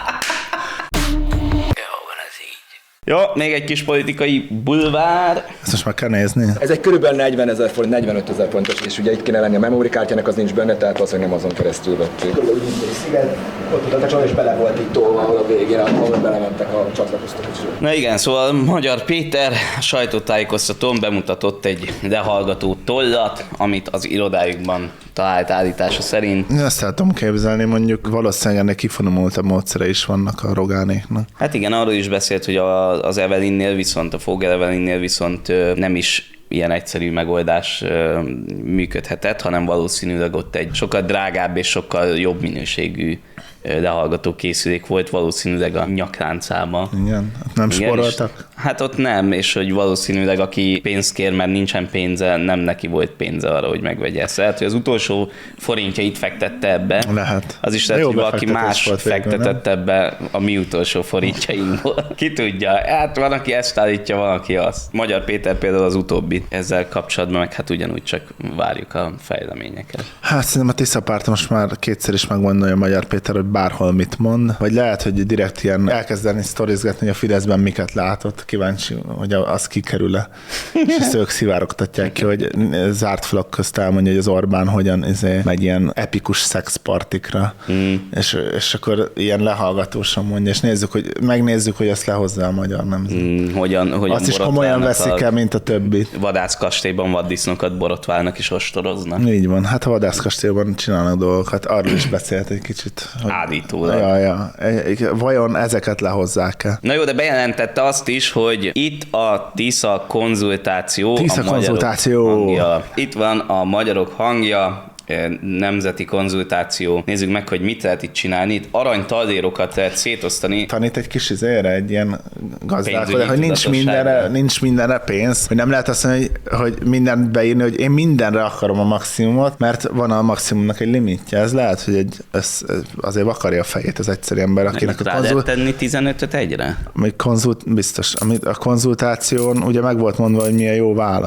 Speaker 1: Jó, még egy kis politikai bulvár.
Speaker 2: Ezt most meg kell nézni.
Speaker 5: Ez egy körülbelül negyvenezer forint, negyvenöt ezer forintos, és ugye itt kéne lenni a memory kártyának, az nincs benne, tehát valószínűleg nem azon keresztül vették. Körülbelül egy sziget, ott utána csak és bele volt itt tolva, ahol a végén, ahol belementek a csatlakoztak is.
Speaker 1: Na igen, szóval Magyar Péter sajtótájékoztatón bemutatott egy lehallgató tollat, amit az irodájukban talált állítása szerint.
Speaker 2: Ezt el tudom képzelni, mondjuk valószínűleg ennek kifinomultabb módszere is vannak a Rogánéknak.
Speaker 1: Hát igen, arról is beszélt, hogy a, az Evelinnél viszont, a Fogel Evelinnél viszont nem is ilyen egyszerű megoldás működhetett, hanem valószínűleg ott egy sokkal drágább és sokkal jobb minőségű lehallgató készülék volt, valószínűleg a nyakláncába.
Speaker 2: Igen, ott nem
Speaker 1: Igen,
Speaker 2: spóroltak?
Speaker 1: Hát ott nem, és hogy valószínűleg aki pénzt kér, mert nincsen pénze, nem neki volt pénze arra, hogy megvegye ezt. Lehet, hogy az utolsó forintjait fektette ebbe.
Speaker 2: Lehet.
Speaker 1: Az is lehet,
Speaker 2: Jó
Speaker 1: hogy valaki más
Speaker 2: volt végül,
Speaker 1: fektetett
Speaker 2: nem?
Speaker 1: ebbe a mi utolsó forintjainkból. Ki tudja? Hát van, aki ezt állítja, van, aki azt. Magyar Péter például az utóbbi ezzel kapcsolatban, meg hát ugyanúgy csak várjuk a fejleményeket.
Speaker 2: Hát szerintem a Tisza párt most már kétszer is megmondja a Magyar Péter, hogy bárhol mit mond, vagy lehet, hogy direkt ilyen elkezdeni sztorizgatni, hogy a Fideszben miket látott, kíváncsi, hogy az kikerül-e. És ezt ők szivárogtatják ki, hogy zárt falak közt elmondja, hogy az Orbán hogyan izé, megy ilyen epikus szexpartikra, mm. és, és akkor ilyen lehallgatósan mondja, és nézzük, hogy megnézzük, hogy ezt lehozza a magyar nemzet.
Speaker 1: Mm, hogyan, hogyan
Speaker 2: azt is komolyan veszik el, mint a többi.
Speaker 1: Vadászkastélyban vaddisznókat borotválnak és ostoroznak.
Speaker 2: Így van, hát a vadászkastélyban csinálnak dolgokat, arról is beszélt egy kicsit.
Speaker 1: Állítólag.
Speaker 2: Ja, ja. Vajon ezeket lehozzák-e?
Speaker 1: Na jó, de bejelentette azt is, hogy itt a Tisza konzultáció.
Speaker 2: Tisza
Speaker 1: a
Speaker 2: konzultáció.
Speaker 1: Hangja. Itt van a Magyarok Hangja, nemzeti konzultáció. Nézzük meg, hogy mit lehet itt csinálni. Itt aranytaldérokat lehet szétosztani.
Speaker 2: Tanít egy kis izére, egy ilyen gazdálkodás, hogy nincs mindenre, nincs mindenre pénz. Hogy nem lehet azt mondani, hogy, hogy mindent beírni, hogy én mindenre akarom a maximumot, mert van a maximumnak egy limitje. Ez lehet, hogy egy, ez, azért vakarja a fejét az egyszerű ember, akinek a
Speaker 1: rá
Speaker 2: konzult...
Speaker 1: lehet tenni tizenötöt egyre?
Speaker 2: Konzult... Biztos. Amit a konzultáción ugye meg volt mondva, hogy mi a jó válasz.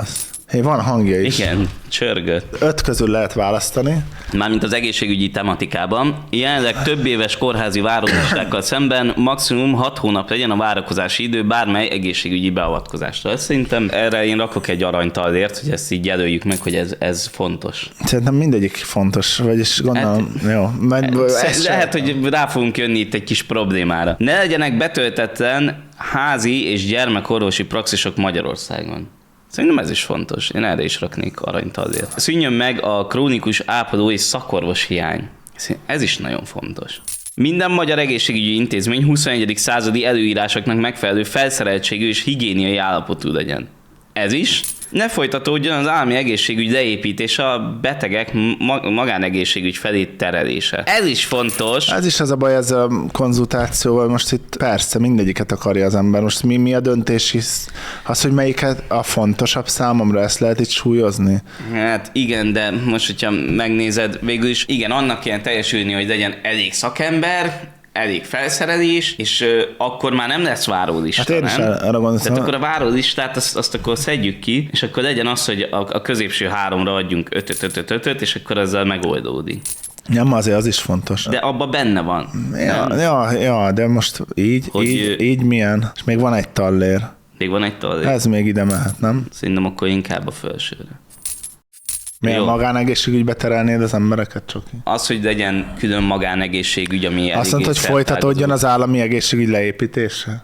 Speaker 2: Hé, van hangja is.
Speaker 1: Igen, csörgött.
Speaker 2: Öt közül lehet választani.
Speaker 1: Mármint az egészségügyi tematikában. Jelenleg több éves kórházi várakozástákkal szemben maximum hat hónap legyen a várakozási idő bármely egészségügyi beavatkozásra. Ezt szerintem erre én rakok egy aranytallért, hogy ezt így jelöljük meg, hogy ez, ez fontos.
Speaker 2: Szerintem mindegyik fontos, vagyis gondolom, hát, jó. Mert
Speaker 1: ez lehet, hogy rá fogunk jönni itt egy kis problémára. Ne legyenek betöltetlen házi és gyermekorvosi praxisok Magyarországon. Szerintem ez is fontos. Én erre is raknék aranytallért. Szűnjön meg a krónikus ápoló és szakorvos hiány. Ez is nagyon fontos. Minden magyar egészségügyi intézmény huszonegyedik századi előírásoknak megfelelő felszereltségű és higiéniai állapotú legyen. Ez is. Ne folytatódjon az állami egészségügy leépítése, a betegek ma- magánegészségügy felé terelése. Ez is fontos.
Speaker 2: Ez is az a baj ezzel a konzultációval, most itt persze mindegyiket akarja az ember. Most mi, mi a döntés is? Az, hogy melyiket a fontosabb számomra, ezt lehet itt súlyozni?
Speaker 1: Hát igen, de most, hogyha megnézed, végül is igen, annak kell teljesülni, hogy legyen elég szakember, elég felszerelés, és ö, akkor már nem lesz várólista,
Speaker 2: hát én
Speaker 1: nem?
Speaker 2: is arra gondoltam.
Speaker 1: Tehát akkor a várólistát azt, azt akkor szedjük ki, és akkor legyen az, hogy a, a középső háromra adjunk ötöt, ötöt, ötöt, és akkor ezzel megoldódik.
Speaker 2: Nem, azért az is fontos.
Speaker 1: De abban benne van.
Speaker 2: Ja, ja, ja, de most így,
Speaker 1: Hogy
Speaker 2: így,
Speaker 1: ő-
Speaker 2: így milyen? És még van egy tallér.
Speaker 1: Még van egy tallér.
Speaker 2: Ez még ide mehet, nem?
Speaker 1: Szerintem akkor inkább a felsőre.
Speaker 2: Milyen
Speaker 1: Jó.
Speaker 2: magánegészségügybe terelnéd az embereket csak?
Speaker 1: Az, hogy legyen külön magánegészségügy, ami
Speaker 2: Azt mondta, hogy folytatódjon az állami egészségügy leépítése?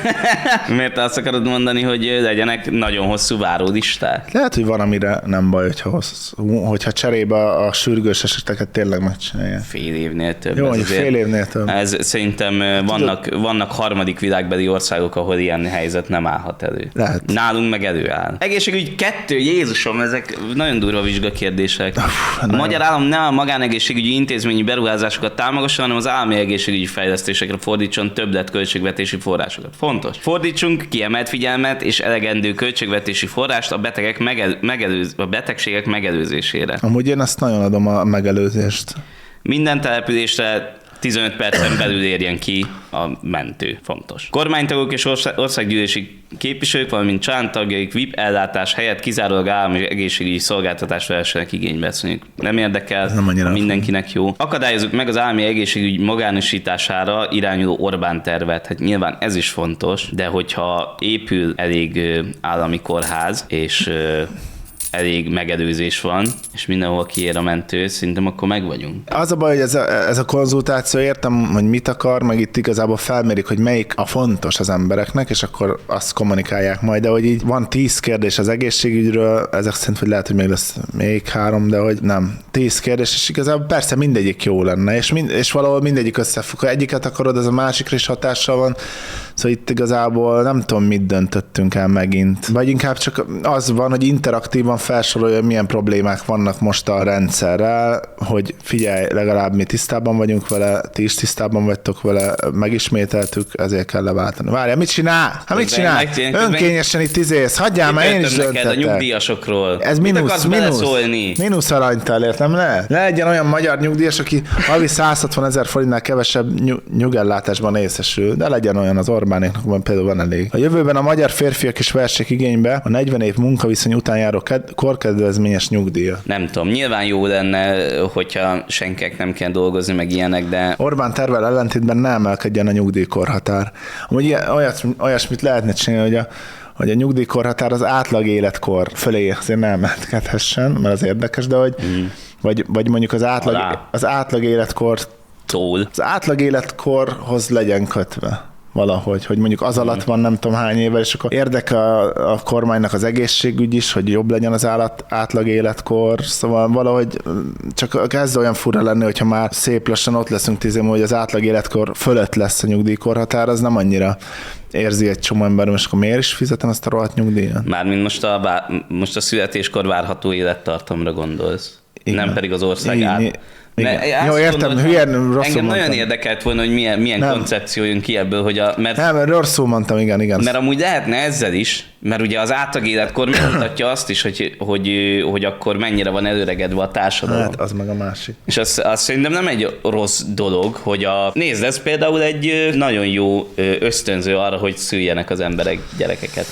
Speaker 1: Mert azt akarod mondani, hogy legyenek nagyon hosszú várólisták?
Speaker 2: Lehet, hogy van, amire nem baj, hogyha, hosszú, hogyha cserébe a sürgős eseteket tényleg megcsinálják.
Speaker 1: Fél évnél több.
Speaker 2: Jó,
Speaker 1: ez
Speaker 2: mondjuk
Speaker 1: azért-
Speaker 2: fél évnél több.
Speaker 1: Ez szerintem ö, vannak, vannak harmadik világbeli országok, ahol ilyen helyzet nem állhat elő.
Speaker 2: Lehet.
Speaker 1: Nálunk meg előáll. Egészségügy kettő, Jézusom, ezek nagyon durva vizsgakérdések. A magyar állam ne a magánegészségügyi intézményi beruházásokat támogasson, hanem az állami egészségügyi fejlesztésekre fordítson többlet költségvetési forrásokat. Fontos. Fordítsunk kiemelt figyelmet és elegendő költségvetési forrást a betegek megelő, megelőz, a betegségek megelőzésére.
Speaker 2: Amúgy én azt nagyon adom a megelőzést.
Speaker 1: Minden településre tizenöt percen belül érjen ki a mentő. Fontos. Kormánytagok és ország, országgyűlési képviselők, valamint családtagjaik vé i pé ellátás helyett kizárólag állami egészségügyi szolgáltatást vessenek igénybe. Ezt mondjuk nem érdekel,
Speaker 2: nem annyira
Speaker 1: mindenkinek jó. Akadályozzuk meg az állami egészségügy magánosítására irányuló Orbán tervet. Hát nyilván ez is fontos, de hogyha épül elég ö, állami kórház, és ö, elég megelőzés van, és mindenhol kiér a mentő, szerintem akkor meg vagyunk.
Speaker 2: Az a baj, hogy ez a, ez a konzultáció, értem, hogy mit akar, meg itt igazából felmérik, hogy melyik a fontos az embereknek, és akkor azt kommunikálják majd, de hogy így van tíz kérdés az egészségügyről, ezek szerint, hogy lehet, hogy még lesz még három, de hogy nem. Tíz kérdés, és igazából persze mindegyik jó lenne, és, mind, és valahol mindegyik összefügg. Ha egyiket akarod, az a másikra is hatással van, szóval itt igazából nem tudom, mit döntöttünk el megint. Vagy inkább csak az van, hogy interaktívan felsorolja, hogy milyen problémák vannak most a rendszerrel, hogy figyelj, legalább mi tisztában vagyunk vele, ti is tisztában vagytok vele, megismételtük, ezért kell leváltani. Várjál, mit csinál? Hát mit csinál? Önkényesen itt izész, hagyjál már, én is
Speaker 1: neked a
Speaker 2: döntetek.
Speaker 1: nyugdíjasokról.
Speaker 2: Ez
Speaker 1: Mit
Speaker 2: mínusz,
Speaker 1: akarsz
Speaker 2: mínusz,
Speaker 1: beleszólni?
Speaker 2: mínusz aranytallért, nem lehet? Ne legyen olyan magyar nyugdíjas, aki havi száz hatvan ezer forintnál kevesebb nyug, nyugellátásban részesül, de legyen olyan, az Orbánéknak van, például van elég. A jövőben a magyar férfiak is vessék igénybe a negyven év munkaviszony után járó ked- korkedvezményes nyugdíjat.
Speaker 1: Nem tudom, nyilván jó lenne, hogyha senkek nem kell dolgozni, meg ilyenek, de
Speaker 2: Orbán tervel ellentétben ne emelkedjen a nyugdíjkorhatár. Amúgy ilyen, olyas, olyasmit lehetne csinálni, hogy a hogy a nyugdíjkorhatár az átlag életkor fölé azért ne emelkedhessen, mert az érdekes, de hogy mm. vagy, vagy mondjuk az átlag,
Speaker 1: Alá.
Speaker 2: az átlag életkor
Speaker 1: tól.
Speaker 2: az átlag életkorhoz legyen kötve valahogy, hogy mondjuk az alatt van nem tudom hány évvel, és akkor érdekel a, a kormánynak az egészségügy is, hogy jobb legyen az állat, átlag életkor, szóval valahogy csak kezd olyan fura lenni, hogyha már szép lassan ott leszünk tízem, hogy az átlag életkor fölött lesz a nyugdíjkorhatár, az nem annyira érzi egy csomó ember, és akkor miért is fizetem azt a rohadt nyugdíjat?
Speaker 1: Mármint most a, bá- most a születéskor várható élettartamra gondolsz.
Speaker 2: Igen.
Speaker 1: Nem pedig az ország
Speaker 2: Igen.
Speaker 1: át.
Speaker 2: Igen.
Speaker 1: Mert
Speaker 2: Jó,
Speaker 1: azt
Speaker 2: értem,
Speaker 1: gondoltam,
Speaker 2: hülyen, rosszul
Speaker 1: engem
Speaker 2: mondtam.
Speaker 1: nagyon érdekelt volna, hogy milyen, milyen
Speaker 2: Nem.
Speaker 1: koncepció jön ki ebből, hogy a, mert,
Speaker 2: Nem, rosszul mondtam, igen, igen.
Speaker 1: mert amúgy lehetne ezzel is, mert ugye az átlag életkor megmutatja azt is, hogy, hogy, hogy akkor mennyire van előregedve a társadalom.
Speaker 2: Hát, az meg a másik.
Speaker 1: És az, az szerintem nem egy rossz dolog, hogy a... Nézd, ez például egy ö, nagyon jó ö, ösztönző arra, hogy szüljenek az emberek gyerekeket, nem?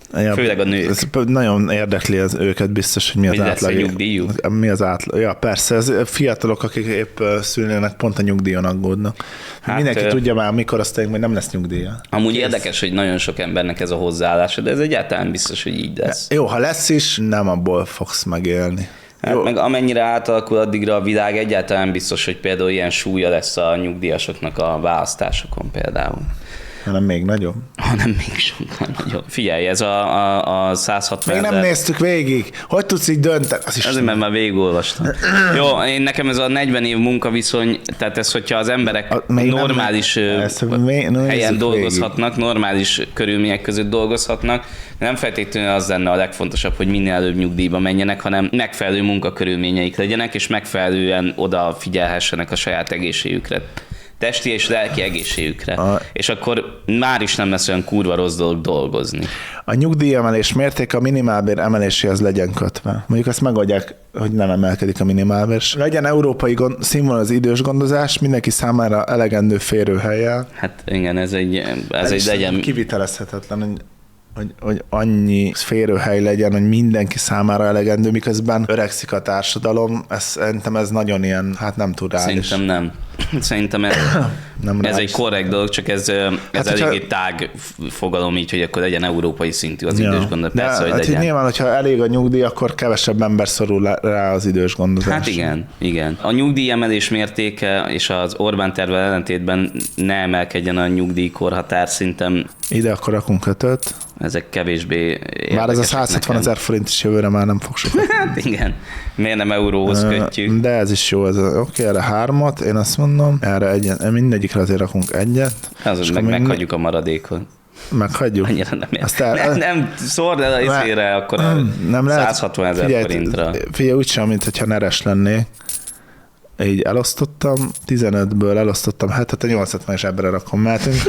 Speaker 2: Ja,
Speaker 1: Főleg a nők.
Speaker 2: Ez nagyon érdekli az őket biztos, hogy mi az
Speaker 1: Hogy lesz
Speaker 2: átlag.
Speaker 1: a nyugdíjuk?
Speaker 2: Mi az átlag? Ja, persze, ez fiatalok, akik épp szülnének, pont a nyugdíjon aggódnak. Hát, Mindenki ö... tudja már, mikor aztán majd nem lesz nyugdíja.
Speaker 1: Amúgy
Speaker 2: Kész.
Speaker 1: Érdekes, hogy nagyon sok embernek ez a hozzáállása, de ez egyáltalán biztos, hogy így lesz.
Speaker 2: Jó, ha lesz is, nem abból fogsz megélni.
Speaker 1: Hát
Speaker 2: Jó.
Speaker 1: meg amennyire átalakul addigra a világ, egyáltalán biztos, hogy például ilyen súlya lesz a nyugdíjasoknak a választásokon például.
Speaker 2: Hanem még nagyobb.
Speaker 1: Hanem még sokkal nagyobb. Figyelj, ez a, a, a száz hatvan
Speaker 2: Még nem
Speaker 1: ezer...
Speaker 2: néztük végig. Hogy tudsz így dönteni? Az is
Speaker 1: Azért, mert már végigolvastam. Jó, én nekem ez a negyven év munkaviszony, tehát ez, hogyha az emberek
Speaker 2: A,
Speaker 1: normális
Speaker 2: nem, ezt, még,
Speaker 1: helyen dolgozhatnak, végig. normális körülmények között dolgozhatnak, nem feltétlenül az lenne a legfontosabb, hogy minél előbb nyugdíjba menjenek, hanem megfelelő munkakörülményeik legyenek, és megfelelően odafigyelhessenek a saját egészségükre. Testi és lelki egészségükre. A... És akkor már is nem lesz olyan kurva rossz dolog dolgozni.
Speaker 2: A nyugdíjemelés mértéke a minimálbér emeléséhez legyen kötve. Mondjuk azt megoldják, hogy nem emelkedik a minimálbér. Legyen európai gond, színvonal az idős gondozás, mindenki számára elegendő férőhellyel.
Speaker 1: Hát igen, ez egy, ez egy legyen...
Speaker 2: Kivitelezhetetlen, hogy Hogy, hogy annyi férőhely legyen, hogy mindenki számára elegendő, miközben öregszik a társadalom, ez, szerintem ez nagyon ilyen, hát nem tud rá.
Speaker 1: Szerintem nem. Szerintem ez, nem ez egy korrekt dolog, csak ez, ez hát, eléggé hogyha... tág fogalom így, hogy akkor legyen európai szintű az ja. idős gondozás. Persze, hogy
Speaker 2: hát
Speaker 1: legyen.
Speaker 2: Nyilván, hogyha elég a nyugdíj, akkor kevesebb ember szorul rá az idős gondozásra.
Speaker 1: Hát igen, igen. A nyugdíjemelés mértéke és az Orbán tervvel ellentétben ne emelkedjen a nyugdíjkorhatár, szerintem
Speaker 2: ide akkor rakunk kötöt.
Speaker 1: Ezek kevésbé
Speaker 2: Már ez a száz hatvan ezer forint is jövőre már nem fog sokat.
Speaker 1: Hát igen. Miért nem euróhoz kötjük?
Speaker 2: De ez is jó. Oké, okay, erre hármat, én azt mondom. Erre egyen, mindegyikre azért rakunk egyet.
Speaker 1: Azon meg meghagyjuk a maradékot.
Speaker 2: Meghagyjuk?
Speaker 1: Annyira nem el. Nem, nem szórd el a izére, akkor nem száz hatvan ezer forintra.
Speaker 2: Figyelj, úgy sem, mintha neres lennék. Így elosztottam, tizenötből elosztottam hetet, a nyolcat meg is ebbre rakom. Mehetünk.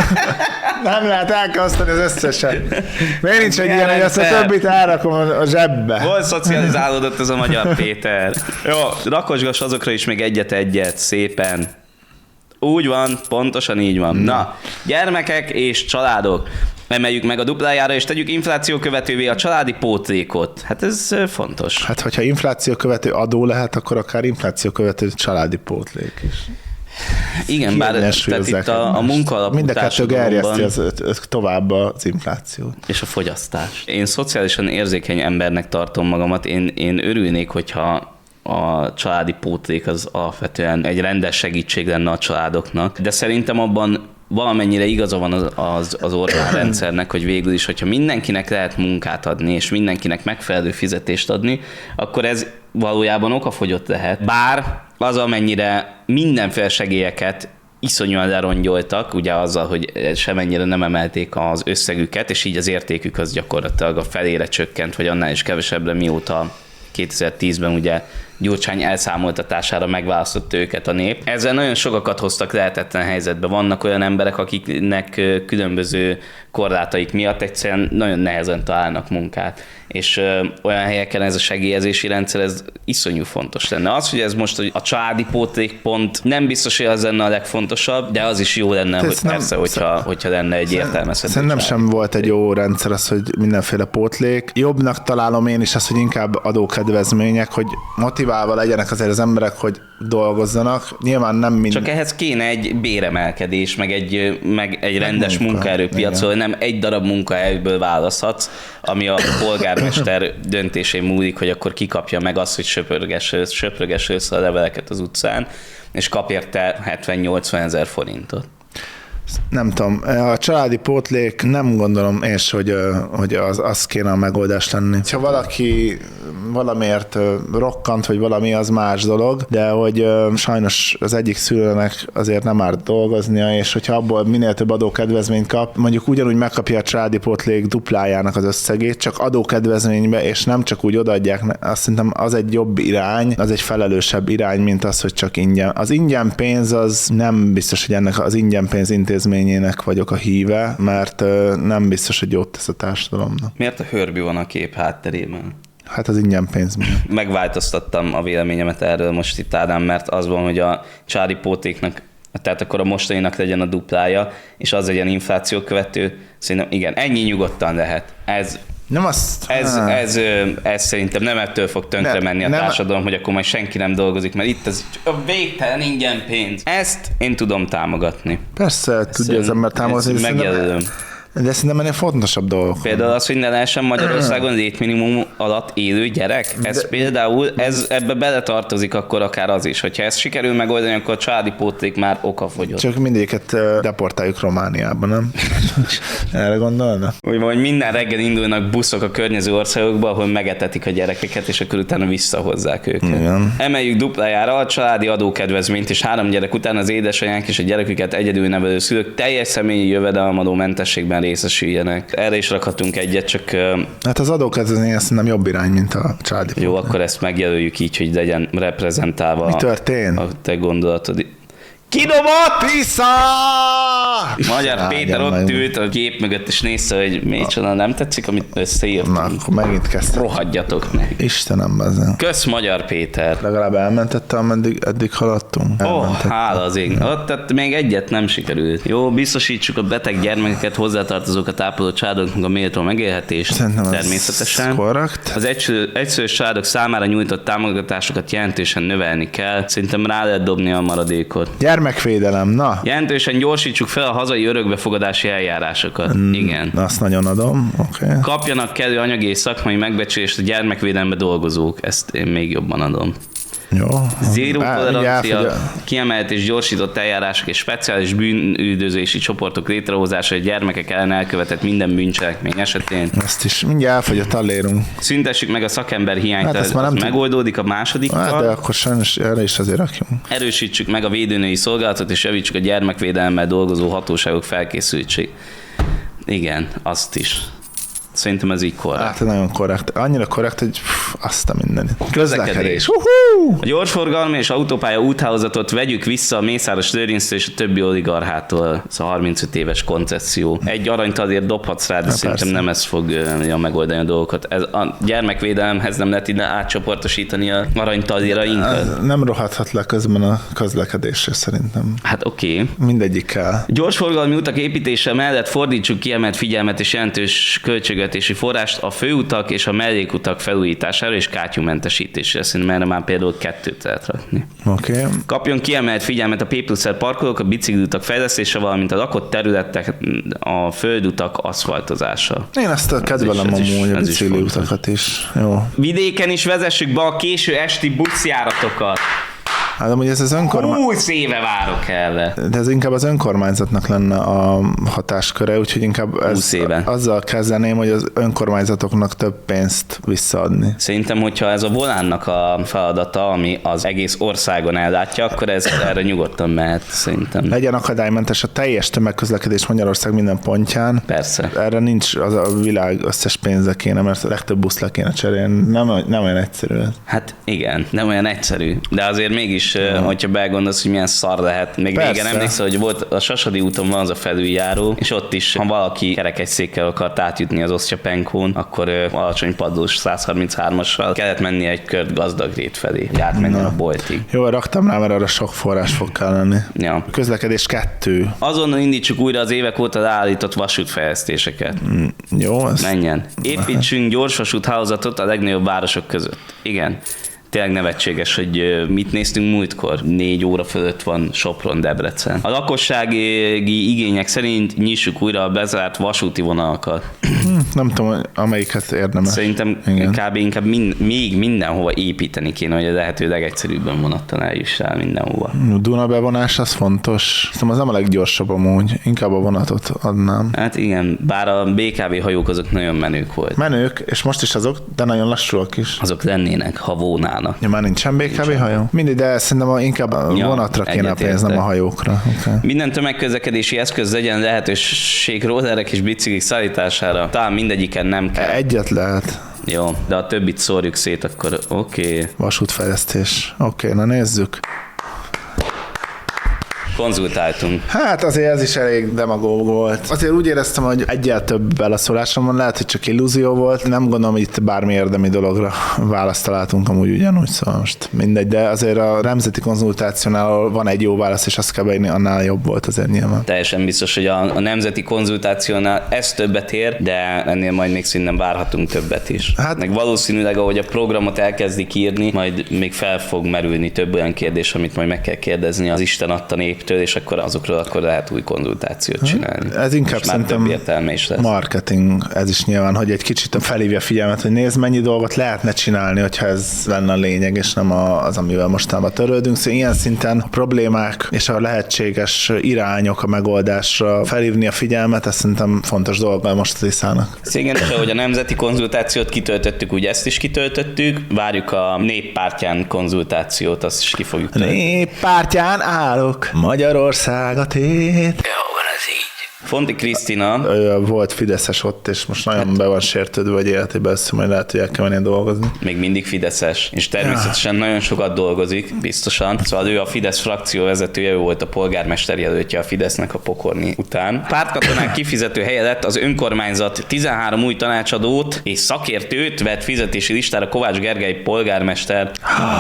Speaker 2: Nem lehet, el kell osztani az összeset. Miért nincs egy ilyen, hogy azt a többit elrakom a zsebbe?
Speaker 1: Hol szocializálódott ez a magyar Péter? Jó, rakosgass azokra is még egyet-egyet, szépen. Úgy van, pontosan így van. Na, gyermekek és családok. Emeljük meg a duplájára, és tegyük infláció követővé a családi pótlékot. Hát ez fontos.
Speaker 2: Hát, hogyha infláció követő adó lehet, akkor akár infláció követő családi pótlék is.
Speaker 1: Igen, bár tehát itt a, a munkaalapú
Speaker 2: mind a kettő gerjeszti az, tovább az inflációt.
Speaker 1: És a fogyasztás. Én szociálisan érzékeny embernek tartom magamat. Én, én örülnék, hogyha a családi pótlék az alapvetően egy rendes segítség lenne a családoknak. De szerintem abban valamennyire igaza van az, az, az Orbán rendszernek, hogy végül is, hogyha mindenkinek lehet munkát adni, és mindenkinek megfelelő fizetést adni, akkor ez valójában okafogyott lehet. Bár az, amennyire mindenféle segélyeket iszonyúan lerongyoltak, ugye azzal, hogy semennyire nem emelték az összegüket, és így az értékük az gyakorlatilag a felére csökkent, vagy annál is kevesebbre, mióta kétezer-tízben ugye Gyurcsány elszámoltatására megválasztott őket a nép. Ezzel nagyon sokakat hoztak lehetetlen helyzetbe. Vannak olyan emberek, akiknek különböző korlátaik miatt egyszerűen nagyon nehezen találnak munkát. És ö, olyan helyeken ez a segélyezési rendszer, ez iszonyú fontos lenne. Az, hogy ez most a családi pótlék pont nem biztos, hogy az lenne a legfontosabb, de az is jó lenne, hogy nem, persze, hogyha, hogyha lenne egy értelmezhető.
Speaker 2: Szerintem sem volt egy jó rendszer az, hogy mindenféle pótlék. Jobbnak találom én is azt, hogy inkább adókedvezmények, hogy motiválva legyenek azért az emberek, hogy dolgozzanak. Nyilván nem mind...
Speaker 1: Csak ehhez kéne egy béremelkedés, meg egy, meg egy rendes munka, munkaerőpiacról, nem egy darab munkahelyből választhatsz, ami a polgármester döntésén múlik, hogy akkor kikapja meg azt, hogy söpröges össze a leveleket az utcán, és kap érte hetven-nyolcvan ezer forintot.
Speaker 2: Nem tudom, a családi pótlék nem gondolom én is, hogy, hogy az, az kéne a megoldás lenni. Ha valaki valamiért rokkant, vagy valami, az más dolog, de hogy sajnos az egyik szülőnek azért nem árt dolgoznia, és hogyha abból minél több adókedvezményt kap, mondjuk ugyanúgy megkapja a családi pótlék duplájának az összegét, csak adókedvezménybe, és nem csak úgy odaadják, azt szerintem az egy jobb irány, az egy felelősebb irány, mint az, hogy csak ingyen. Az ingyen pénz az nem biztos, hogy ennek az ingyen pénz intézményének vagyok a híve, mert nem biztos, hogy jót tesz a társadalomnak.
Speaker 1: Miért a Hörbi van a kép hátterében?
Speaker 2: Hát az ingyen pénz miatt.
Speaker 1: Megváltoztattam a véleményemet erről most itt, Ádám, mert az van, hogy a családi pótléknak Tehát akkor a mostaninak legyen a duplája, és az legyen infláció követő. Szerintem igen, ennyi nyugodtan lehet. Ez
Speaker 2: Nem azt...
Speaker 1: Ez, ez, ez, ez szerintem nem ettől fog tönkre
Speaker 2: Nem,
Speaker 1: menni a
Speaker 2: nem.
Speaker 1: társadalom, hogy akkor majd senki nem dolgozik, mert itt az a végtelen ingyen pénz. Ezt én tudom támogatni.
Speaker 2: Persze, tudja az ember támogatni.
Speaker 1: Ezt megjelölöm.
Speaker 2: De szerintem ennél fontosabb dolgok.
Speaker 1: Például az, hogy ne lehessen Magyarországon létminimum alatt élő gyerek, ez de, például, ez, ebbe beletartozik akkor akár az is. Hogyha ezt sikerül megoldani, akkor a családi pótlék már okafogyott.
Speaker 2: Csak mindéket deportáljuk Romániába, nem? Erre gondolna?
Speaker 1: Vagy minden reggel indulnak buszok a környező országokba, ahol megetetik a gyerekeket, és akkor utána visszahozzák őket.
Speaker 2: Igen.
Speaker 1: Emeljük duplájára a családi adókedvezményt, és három gyerek után az édesanyák és a gyereküket egyedül nevelő szülők teljes személyi jövedelemadó mentességben részesüljenek. Erre is rakhatunk egyet, csak...
Speaker 2: Hát az adókedvezmény szerintem jobb irány, mint a családi
Speaker 1: Jó,
Speaker 2: pótlék.
Speaker 1: akkor ezt megjelöljük így, hogy legyen reprezentálva.
Speaker 2: Mi történt?
Speaker 1: A te gondolatod. Kidobott!
Speaker 2: Vissza!
Speaker 1: Magyar
Speaker 2: Ágyan
Speaker 1: Péter ott
Speaker 2: meg.
Speaker 1: ült a gép mögött, és nézte, hogy micsoda, nem tetszik, amit összeírtunk.
Speaker 2: Na, akkor megint kezdtem.
Speaker 1: Rohadjatok meg.
Speaker 2: Istenem, ezen.
Speaker 1: Kösz, Magyar Péter.
Speaker 2: Legalább elmentette, ameddig eddig haladtunk.
Speaker 1: Ó, oh,
Speaker 2: Elmentette.
Speaker 1: hála az ég. Ott tehát még egyet nem sikerült. Jó, biztosítsuk a beteg gyermekeket, hozzátartozókat ápoló családoknak a méltó megélhetést.
Speaker 2: Szerintem ez
Speaker 1: Természetesen.
Speaker 2: korrekt.
Speaker 1: Az egyszülő, egyszülős családok számára nyújtott támogatásokat jelentősen növelni kell. Szerintem rá lehet dobni a maradékot.
Speaker 2: Gyermekvédelem, na.
Speaker 1: Jelentősen gyorsítsuk fel a hazai örökbefogadási eljárásokat. Mm. Igen.
Speaker 2: Na, azt nagyon adom, oké. Okay.
Speaker 1: Kapjanak kellő anyagi és szakmai megbecsülést a gyermekvédelembe dolgozók. Ezt én még jobban adom.
Speaker 2: Jó.
Speaker 1: Zéró
Speaker 2: Á,
Speaker 1: tolerancia,
Speaker 2: ugye,
Speaker 1: kiemelt és gyorsított eljárások és speciális bűnüldözési csoportok létrehozása, hogy gyermekek ellen elkövetett minden bűncselekmény esetén.
Speaker 2: Ezt is mindjárt elfogy a talérunk.
Speaker 1: Szüntessük meg a szakember hiányt,
Speaker 2: Hát
Speaker 1: hát
Speaker 2: ezt már
Speaker 1: az
Speaker 2: nem tud-
Speaker 1: megoldódik a másodikkal.
Speaker 2: Hát, de akkor sajnos erre is azért rakjunk.
Speaker 1: Erősítsük meg a védőnői szolgálatot, és javítsuk a gyermekvédelemmel dolgozó hatóságok felkészültség. Igen, azt is. Szerintem ez így korrekt.
Speaker 2: Hát nagyon korrekt. Annyira korrekt, hogy pff, azt a mindenit. Közlekedés.
Speaker 1: A gyorsforgalmi és autópálya úthálózatot vegyük vissza a Mészáros Lőrinctől és a többi oligarchától. Ez a harmincöt éves koncesszió. Egy aranytalért dobhatsz rá, de
Speaker 2: Na,
Speaker 1: szerintem
Speaker 2: persze.
Speaker 1: nem ez fogja megoldani a dolgokat. Ez a gyermekvédelemhez nem lehet ide átcsoportosítani a aranytalírainkat?
Speaker 2: Ez nem rohadhat le közben a közlekedésre szerintem.
Speaker 1: Hát oké. Okay.
Speaker 2: Mindegyikkel.
Speaker 1: Gyorsforgalmi utak építése mellett fordítsuk kiemelt figyelmet és jelentős költségvetési forrást a főutak és a mellékutak felújítására és kátyúmentesítésére. Szerintem erre már például kettőt lehet rakni.
Speaker 2: Oké. Okay.
Speaker 1: Kapjon kiemelt figyelmet a P plusz R parkolók, a bicikliutak fejlesztése, valamint a lakott területek, a földutak aszfaltozása.
Speaker 2: Én ezt a kedvelem
Speaker 1: Ez is-
Speaker 2: amúgy, a
Speaker 1: ez is
Speaker 2: bicikli utakat is. Jó.
Speaker 1: Vidéken is vezessük be a késő esti buszjáratokat.
Speaker 2: Hát amúgy ez az önkormányzat.
Speaker 1: húsz éve várok erre.
Speaker 2: De ez inkább az önkormányzatnak lenne a hatásköre, úgyhogy inkább
Speaker 1: húsz
Speaker 2: ez,
Speaker 1: éve.
Speaker 2: azzal kezdeném, hogy az önkormányzatoknak több pénzt visszaadni.
Speaker 1: Szerintem, hogyha ez a volánnak a feladata, ami az egész országon ellátja, akkor ez erre nyugodtan mehet, szerintem.
Speaker 2: Legyen akadálymentes a teljes tömegközlekedés Magyarország minden pontján.
Speaker 1: Persze.
Speaker 2: Erre nincs az a világ összes pénze kéne, mert a legtöbb busz le kéne cserélni. Nem, nem olyan egyszerű ez.
Speaker 1: Hát igen, nem olyan egyszerű, de azért mégis, ja. hogyha belgondolsz, hogy milyen szar lehet. Még
Speaker 2: Persze.
Speaker 1: régen emlékszel, hogy volt a Sasadi úton van az a felüljáró, és ott is, ha valaki kerekesszékkel akart átjutni az Osztyapenkón, akkor ö, alacsony padlós száz harmincháromassal kellett menni egy kört Gazdagrét felé, hogy átmenni a boltig.
Speaker 2: Jó, raktam rá, mert arra sok forrás fog kelleni.
Speaker 1: Ja.
Speaker 2: Közlekedés kettő.
Speaker 1: Azonnal indítsuk újra az évek óta leállított vasútfejlesztéseket.
Speaker 2: Mm, jó, ez
Speaker 1: Menjen. Építsünk gyorsvasút hálózatot a legnagyobb városok között. Igen. Tényleg nevetséges, hogy ö, mit néztünk múltkor. Négy óra fölött van Sopron, Debrecen. A lakossági igények szerint nyissuk újra a bezárt vasúti vonalakat.
Speaker 2: nem tudom, hogy amelyiket érdemes.
Speaker 1: Szerintem
Speaker 2: Igen.
Speaker 1: kb. Inkább min- még mindenhova építeni kéne, hogy a lehető legegyszerűbben vonattal eljussál mindenhova.
Speaker 2: Duna bevonás az fontos. Szerintem az nem a leggyorsabb amúgy. Inkább a vonatot adnám.
Speaker 1: Hát igen, bár a bé ká vé hajók azok nagyon menők volt.
Speaker 2: Menők, és most is azok, de nagyon lassúak is.
Speaker 1: Azok lennének, ha volnának.
Speaker 2: Ja, már nincsen bé ká vé hajó? Mindig, de szerintem inkább a
Speaker 1: Ja,
Speaker 2: vonatra kéne a pénz,
Speaker 1: egyetértek.
Speaker 2: nem a hajókra. Okay.
Speaker 1: Minden tömegközlekedési eszköz legyen lehetőség rollerek és biciklik szállítására. Talán mindegyiken nem kell.
Speaker 2: Egyet lehet.
Speaker 1: Jó, de a többit szórjuk szét, akkor oké. Okay.
Speaker 2: Vasútfejlesztés. Oké, okay, na nézzük.
Speaker 1: konzultáltunk.
Speaker 2: Hát azért ez is elég demagóg volt. Azért úgy éreztem, hogy egyel több beleszólásom van, lehet, hogy csak illúzió volt. Nem gondolom, hogy itt bármi érdemi dologra választ találtunk amúgy ugyanúgy, szóval most mindegy, de azért a nemzeti konzultációnál van egy jó válasz, és azt kell beírni, annál jobb volt azért nyilván.
Speaker 1: Teljesen biztos, hogy a, a nemzeti konzultációnál ez többet ér, de ennél majd még szerintem várhatunk többet is. Hát, meg valószínűleg, ahogy a programot elkezdik írni, majd még fel fog merülni több olyan kérdés, amit majd meg kell kérdezni az Isten adta néptől, és akkor azokról akkor lehet új konzultációt csinálni.
Speaker 2: Ez inkább szerintem marketing, ez is nyilván, hogy egy kicsit felhívja figyelmet, hogy nézd, mennyi dolgot lehetne csinálni, hogyha ez lenne a lényeg, és nem az, amivel mostanában törődünk. Szóval ilyen szinten a problémák és a lehetséges irányok a megoldásra felhívni a figyelmet, ez szerintem fontos dolog most az iszának.
Speaker 1: Igen, és ahogy a nemzeti konzultációt kitöltöttük, úgy ezt is kitöltöttük, várjuk a néppártyán konzultációt, azt is ki fogjuk tölteni.
Speaker 2: Néppártyán állok, Magyarország a tét.
Speaker 1: Fonti Krisztina.
Speaker 2: Ő volt fideszes ott, és most nagyon hát, be van sértődve, hogy életében össze, majd lehet, hogy el kell menni dolgozni.
Speaker 1: Még mindig fideszes, és természetesen ja. nagyon sokat dolgozik, biztosan. Szóval ő a Fidesz frakció vezetője, ő volt a polgármester jelöltje a Fidesznek a Pokorni után. Pártkatonák kifizető helye lett az önkormányzat tizenhárom új tanácsadót és szakértőt vett fizetési listára Kovács Gergely polgármester.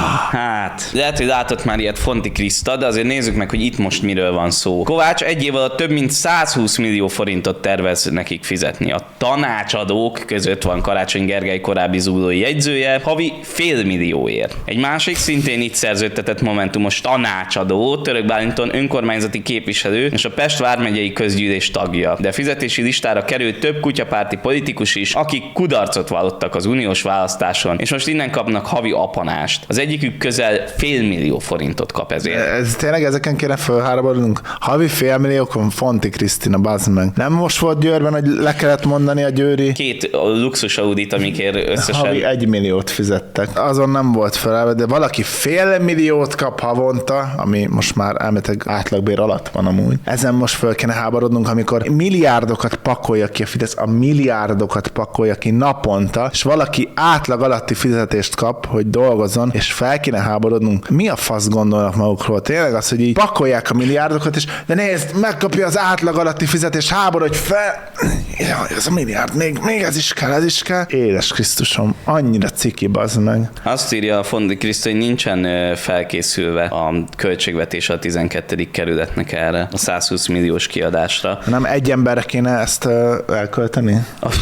Speaker 1: Hát, lehet, hogy látott már ilyet Fonti Kriszta, de azért nézzük meg, hogy itt most miről van szó. Kovács egy év alatt több mint százhúsz millió forintot tervez nekik fizetni. A tanácsadók között van Karácsony Gergely korábbi zuglói jegyzője, havi fél millióért. Egy másik szintén itt szerződtetett momentumos tanácsadó, Török Bálinton önkormányzati képviselő és a Pest vármegyei közgyűlés tagja. De fizetési listára került több kutyapárti politikus is, akik kudarcot vallottak az uniós választáson, és most innen kapnak havi apanást. Az egyikük közel fél millió forintot kap ezért.
Speaker 2: Ez tényleg ezeken kéne fölháborodnunk? Havi fél milliókon Fonti Krisztina, bazd meg. Nem most volt Győrben, hogy le kellett mondani a győri?
Speaker 1: Két luxus Audit, amikért összesen...
Speaker 2: Havi egy milliót fizettek. Azon nem volt felelve, de valaki fél milliót kap havonta, ami most már elméletileg átlagbér alatt van amúgy. Ezen most föl kéne háborodnunk, amikor milliárdokat pakolja ki a Fidesz, a milliárdokat pakolja ki naponta, és valaki átlag alatti fizetést kap, hogy dolgozzon, és fel kéne háborodnunk. Mi a fasz gondolnak magukról? Tényleg az, hogy így pakolják a milliárdokat, és de nézd, megkapja az átlag alatti fizetés, háborodj fel. Jaj, ez a milliárd, még, még ez is kell, ez is kell. Édes Krisztusom, annyira ciki, bazd meg.
Speaker 1: Azt írja a Fonti Kriszta, hogy nincsen felkészülve a költségvetése a tizenkettedik kerületnek erre, a százhúsz milliós kiadásra.
Speaker 2: Nem egy emberre kéne ezt elkölteni?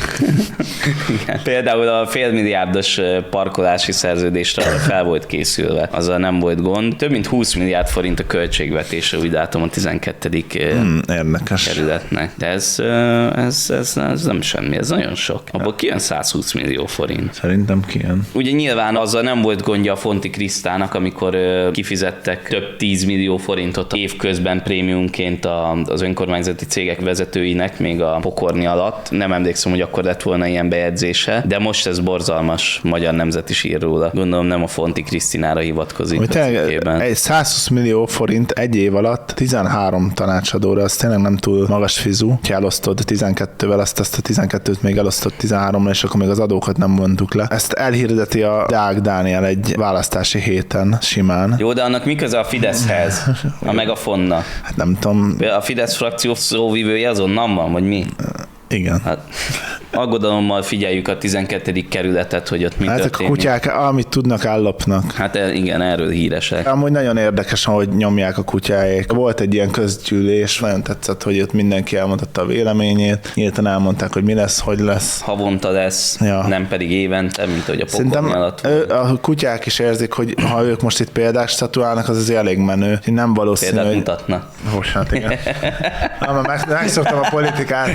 Speaker 1: Igen. Például a félmilliárdos parkolási szerződésre fel volt készülve, azzal nem volt gond. Több mint húsz milliárd forint a költségvetése, úgy látom, a tizenkettedik Hmm,
Speaker 2: érdekes.
Speaker 1: kerületnek. De ez, ez, ez, ez nem semmi, ez nagyon sok. Abból kijön százhúsz millió forint.
Speaker 2: Szerintem kijön.
Speaker 1: Ugye nyilván azzal nem volt gondja a Fonti Krisztának, amikor kifizettek több tíz millió forintot évközben prémiumként az önkormányzati cégek vezetőinek, még a Pokorni alatt. Nem emlékszem, hogy akkor lett volna ilyen bejegyzése, de most ez borzalmas, Magyar Nemzet is ír róla. Gondolom nem a Fonti Krisztinára hivatkozik.
Speaker 2: Egy százhúsz millió forint egy év alatt tizenhárom tanácsadóra, az tényleg nem túl magas fizu. Ha elosztod tizenkettővel, azt, azt a tizenkettőt még elosztod tizenháromra, és akkor még az adókat nem vontuk le. Ezt elhirdeti a Deák Dániel egy választási héten simán.
Speaker 1: Jó, de annak mi köze a Fideszhez? A Megafonnak?
Speaker 2: Hát nem tudom.
Speaker 1: A Fidesz frakció szóvivője azonnal van, vagy mi?
Speaker 2: Igen.
Speaker 1: Hát, aggodalommal figyeljük a tizenkettedik kerületet, hogy ott mi
Speaker 2: hát
Speaker 1: történik.
Speaker 2: A kutyák, amit tudnak, állopnak.
Speaker 1: Hát igen, erről híresek.
Speaker 2: Amúgy nagyon érdekes, hogy nyomják a kutyáik. Volt egy ilyen közgyűlés, nagyon tetszett, hogy ott mindenki elmondhatta a véleményét. Nyíltan elmondták, hogy mi lesz, hogy lesz.
Speaker 1: Havonta lesz, ja. Nem pedig évente, mint hogy a Pokorni alatt.
Speaker 2: A kutyák is érzik, hogy ha ők most itt példát statuálnak, az azért elég menő. Nem valószínű,
Speaker 1: példát
Speaker 2: hogy...
Speaker 1: mutatna.
Speaker 2: Bocsánat, igen. Na, meg, megszoktam a politikát.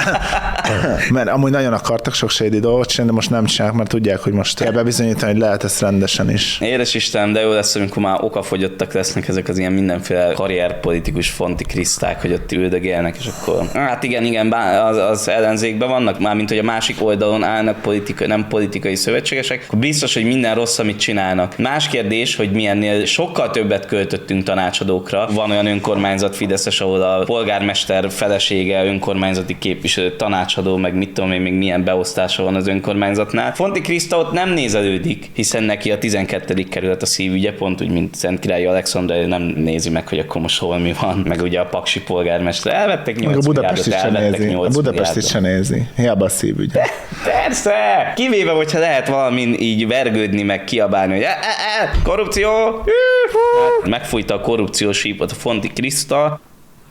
Speaker 2: Mert amúgy nagyon akartak sok shady dolgot csinálni, de most nem csinálják, mert tudják, hogy most kell bebizonyítani, hogy lehet ezt rendesen is.
Speaker 1: Édes Isten, de jó lesz, amikor már okafogyottak lesznek ezek az ilyen mindenféle karrierpolitikus Fonti Kriszták, hogy ott üldögélnek, és akkor hát igen, igen, az, az ellenzékben vannak, mármint hogy a másik oldalon állnak politikai, nem politikai szövetségesek, akkor biztos, hogy minden rossz, amit csinálnak. Más kérdés, hogy milyennél sokkal többet költöttünk tanácsadókra. Van olyan önkormányzat fideszes, ahol a polgármester felesége önkormányzati képviselő, tanácsadó, meg mit tudom tudom én még milyen beosztása van az önkormányzatnál. Fonti Kriszta ott nem nézelődik, hiszen neki a tizenkettedik kerület a szívügye, pont úgy, mint Szentkirályi Alexandra, ő nem nézi meg, hogy akkor most hol mi van, meg ugye a paksi polgármester. Elvettek nyolc milliárdot, elvettek nyolc
Speaker 2: A Budapestit se nézi. Hiába a szívügy.
Speaker 1: De, persze! Kivéve, hogyha lehet valamin így vergődni, meg kiabálni, hogy e, e, e, korrupció! Megfújta a korrupciós sípot a Fonti Kriszta.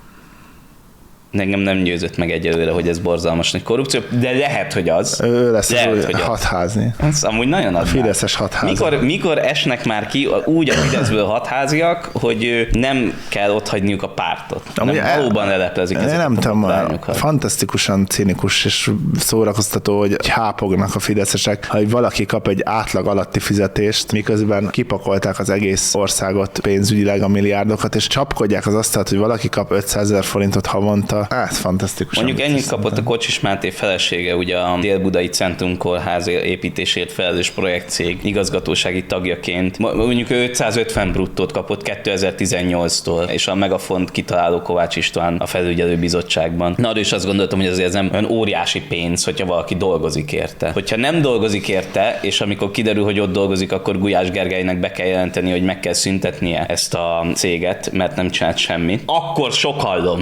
Speaker 1: Engem nem győzött meg egyelőre, hogy ez borzalmas nagy korrupció, de lehet, hogy az.
Speaker 2: Ő lesz
Speaker 1: lehet,
Speaker 2: az új
Speaker 1: hogy
Speaker 2: hatházi.
Speaker 1: Ez amúgy nagyon adná.
Speaker 2: Fideszes hatházi.
Speaker 1: Mikor, mikor esnek már ki úgy a Fideszből hatháziak, hogy nem kell otthagyniuk a pártot. Nem,
Speaker 2: el,
Speaker 1: valóban leleplezik ezeket
Speaker 2: nem
Speaker 1: a
Speaker 2: tudom,
Speaker 1: botrányokat.
Speaker 2: Fantasztikusan cinikus és szórakoztató, hogy hápognak a fideszesek, ha valaki kap egy átlag alatti fizetést, miközben kipakolták az egész országot pénzügyileg a milliárdokat, és csapkodják az asztalt, hogy valaki kap ötszázezer forintot havonta. Hát fantasztikus.
Speaker 1: Mondjuk ennyit kapott a Kocsis Máté felesége, ugye a Dél-Budai Centrum Kórház építésért felelős projektcég igazgatósági tagjaként. Mondjuk ő ötszázötven bruttót kapott kétezer-tizennyolctól, és a Megafont kitaláló Kovács István a felügyelőbizottságban. Na, és azt gondoltam, hogy azért ez nem olyan óriási pénz, hogyha valaki dolgozik érte. Hogyha nem dolgozik érte, és amikor kiderül, hogy ott dolgozik, akkor Gulyás Gergelynek be kell jelenteni, hogy meg kell szüntetnie ezt a céget, mert nem csinált semmit, akkor sok hallom.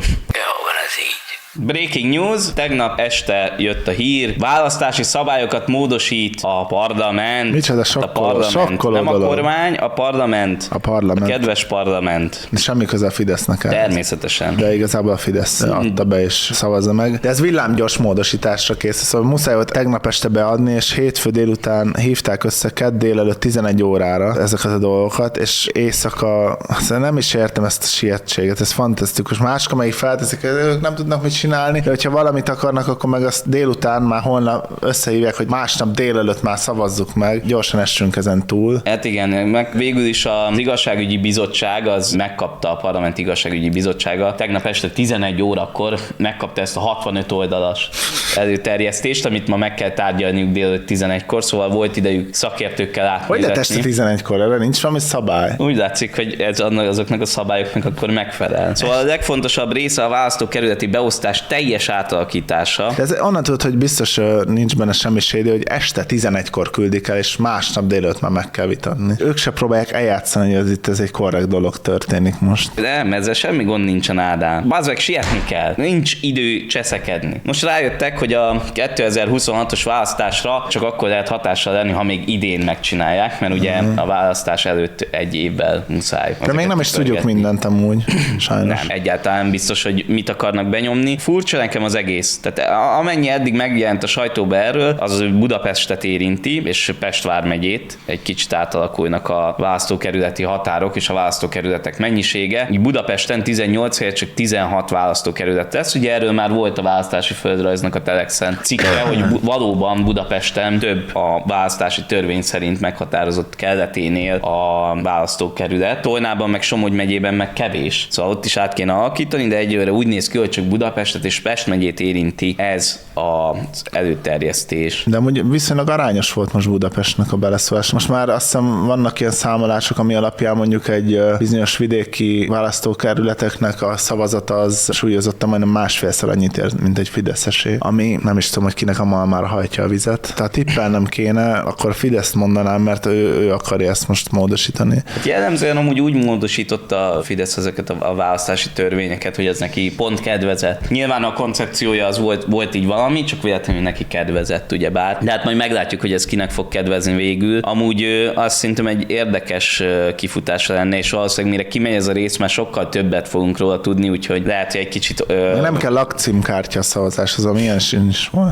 Speaker 1: Breaking news, tegnap este jött a hír, választási szabályokat módosít a parlament.
Speaker 2: Micsoda sokkoló,
Speaker 1: a parlament.
Speaker 2: sokkoló
Speaker 1: Nem
Speaker 2: dolog.
Speaker 1: a kormány, a parlament.
Speaker 2: A parlament.
Speaker 1: A kedves parlament.
Speaker 2: Semmi köze a Fidesznek el.
Speaker 1: Természetesen.
Speaker 2: De igazából a Fidesz adta be és szavazza meg. De ez villámgyors módosításra készül, szóval muszáj volt tegnap este beadni, és hétfő délután hívták össze kedd délelőtt tizenegy órára ezeket a dolgokat, és éjszaka, szóval nem is értem ezt a sietséget, ez fantasztikus. Máska meg felteszik, hogy ők nem tudnak mit csinálni, de hogyha valamit akarnak, akkor meg azt délután már holnap összehívják, hogy másnap délelőtt már szavazzuk meg, gyorsan essünk ezen túl.
Speaker 1: Hát igen, meg végül is az igazságügyi bizottság az megkapta, a parlament igazságügyi bizottsága tegnap este tizenegy órakor megkapta ezt a hatvanöt oldalas előterjesztést, amit ma meg kell tárgyalniuk délelőtt tizenegykor, szóval volt idejük szakértőkkel átnézetni.
Speaker 2: Hogy lehet este tizenegykor, erre nincs valami szabály?
Speaker 1: Úgy látszik, hogy ez azoknak a szabályoknak akkor megfelel. Szóval a legfontosabb része a választókerületi beosztás teljes átalakítása.
Speaker 2: De ez onnan tudod, hogy biztos nincs benne semmi sédi, hogy este tizenegykor küldik el, és másnap délelőtt már meg kell vitatni. Ők se próbálják eljátszani, hogy ez itt ez egy korrekt dolog történik most.
Speaker 1: Nem, ezzel semmi gond nincsen, Ádám. Bazzeg, sietni kell. Nincs idő cseszekedni. Most rájöttek, hogy a kétezer-huszonhatos választásra csak akkor lehet hatással lenni, ha még idén megcsinálják, mert ugye uh-huh. a választás előtt egy évvel muszáj.
Speaker 2: De még nem is tudjuk mindent amúgy, sajnos.
Speaker 1: Nem, egyáltalán biztos, hogy mit akarnak benyomni. Furcsa nekem az egész. Tehát amennyi eddig megjelent a sajtóba erről, az Budapestet érinti, és Pest vármegyét. Egy kicsit átalakulnak a választókerületi határok és a választókerületek mennyisége. Budapesten tizennyolc helyett csak tizenhat választókerület lesz. Ugye erről már volt a választási földrajznak a Telexen cikke, hogy valóban Budapesten több a választási törvény szerint meghatározott kelleténél a választókerület. Tolnában meg Somogy megyében meg kevés. Szóval ott is át kéne alakítani, de egyelőre úgy néz ki, hogy csak Budapestet és Pest megyét érinti ez az előterjesztés.
Speaker 2: De amúgy viszonylag arányos volt most Budapestnek a beleszólás. Most már azt hiszem vannak ilyen számolások, ami alapján mondjuk egy bizonyos vidéki választókerületeknek a szavazata az súlyozottan majdnem másfélszer annyit ér, mint egy fideszesé, ami nem is tudom, hogy kinek a malmára hajtja a vizet. Tehát tippel nem kéne, akkor Fideszt mondanám, mert ő, ő akarja ezt most módosítani.
Speaker 1: Hát jellemzően amúgy úgy módosította a Fidesz ezeket a, a választási törvényeket, hogy ez neki pont kedvezett. Nyilván a koncepciója az volt, volt így valami, csak véletlenül neki kedvezett, ugyebár. De hát majd meglátjuk, hogy ez kinek fog kedvezni végül. Amúgy azt szerintem egy érdekes kifutása lenne, és valószínűleg mire kimegy ez a rész, már sokkal többet fogunk róla tudni, úgyhogy lehet, hogy egy kicsit... Ö...
Speaker 2: Nem kell lakcímkártya szavazás, az ami ilyen sincs volt.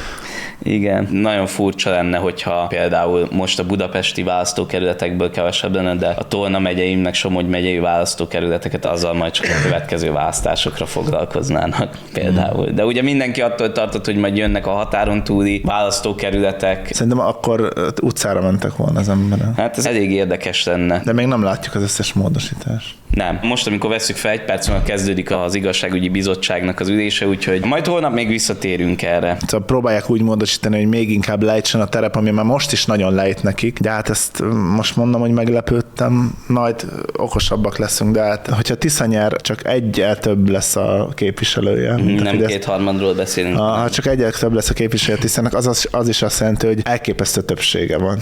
Speaker 1: Igen, nagyon furcsa lenne, hogyha például most a budapesti választókerületekből kevesebb lenne, de a Tolna megyei, meg Somogy megyei választókerületeket azzal majd csak a következő választásokra foglalkoznának például. De ugye mindenki attól tartott, hogy majd jönnek a határon túli választókerületek.
Speaker 2: Szerintem akkor utcára mentek volna az emberek.
Speaker 1: Hát ez elég érdekes lenne.
Speaker 2: De még nem látjuk az összes módosítást.
Speaker 1: Nem. Most, amikor vesszük fel, egy perc múlva kezdődik az igazságügyi bizottságnak az ülése, úgyhogy majd holnap még visszatérünk erre.
Speaker 2: Szóval próbálják úgy módosítani, erősíteni, hogy még inkább lejtsen a terep, ami már most is nagyon lejt nekik. De hát ezt most mondom, hogy meglepődtem, majd okosabbak leszünk, de hát hogyha Tisza nyer, csak egyel több lesz a képviselője.
Speaker 1: Nem kétharmadról beszélünk.
Speaker 2: Ha csak egyel több lesz a képviselője Tiszának, az, az, az is azt jelenti, hogy elképesztő többsége van.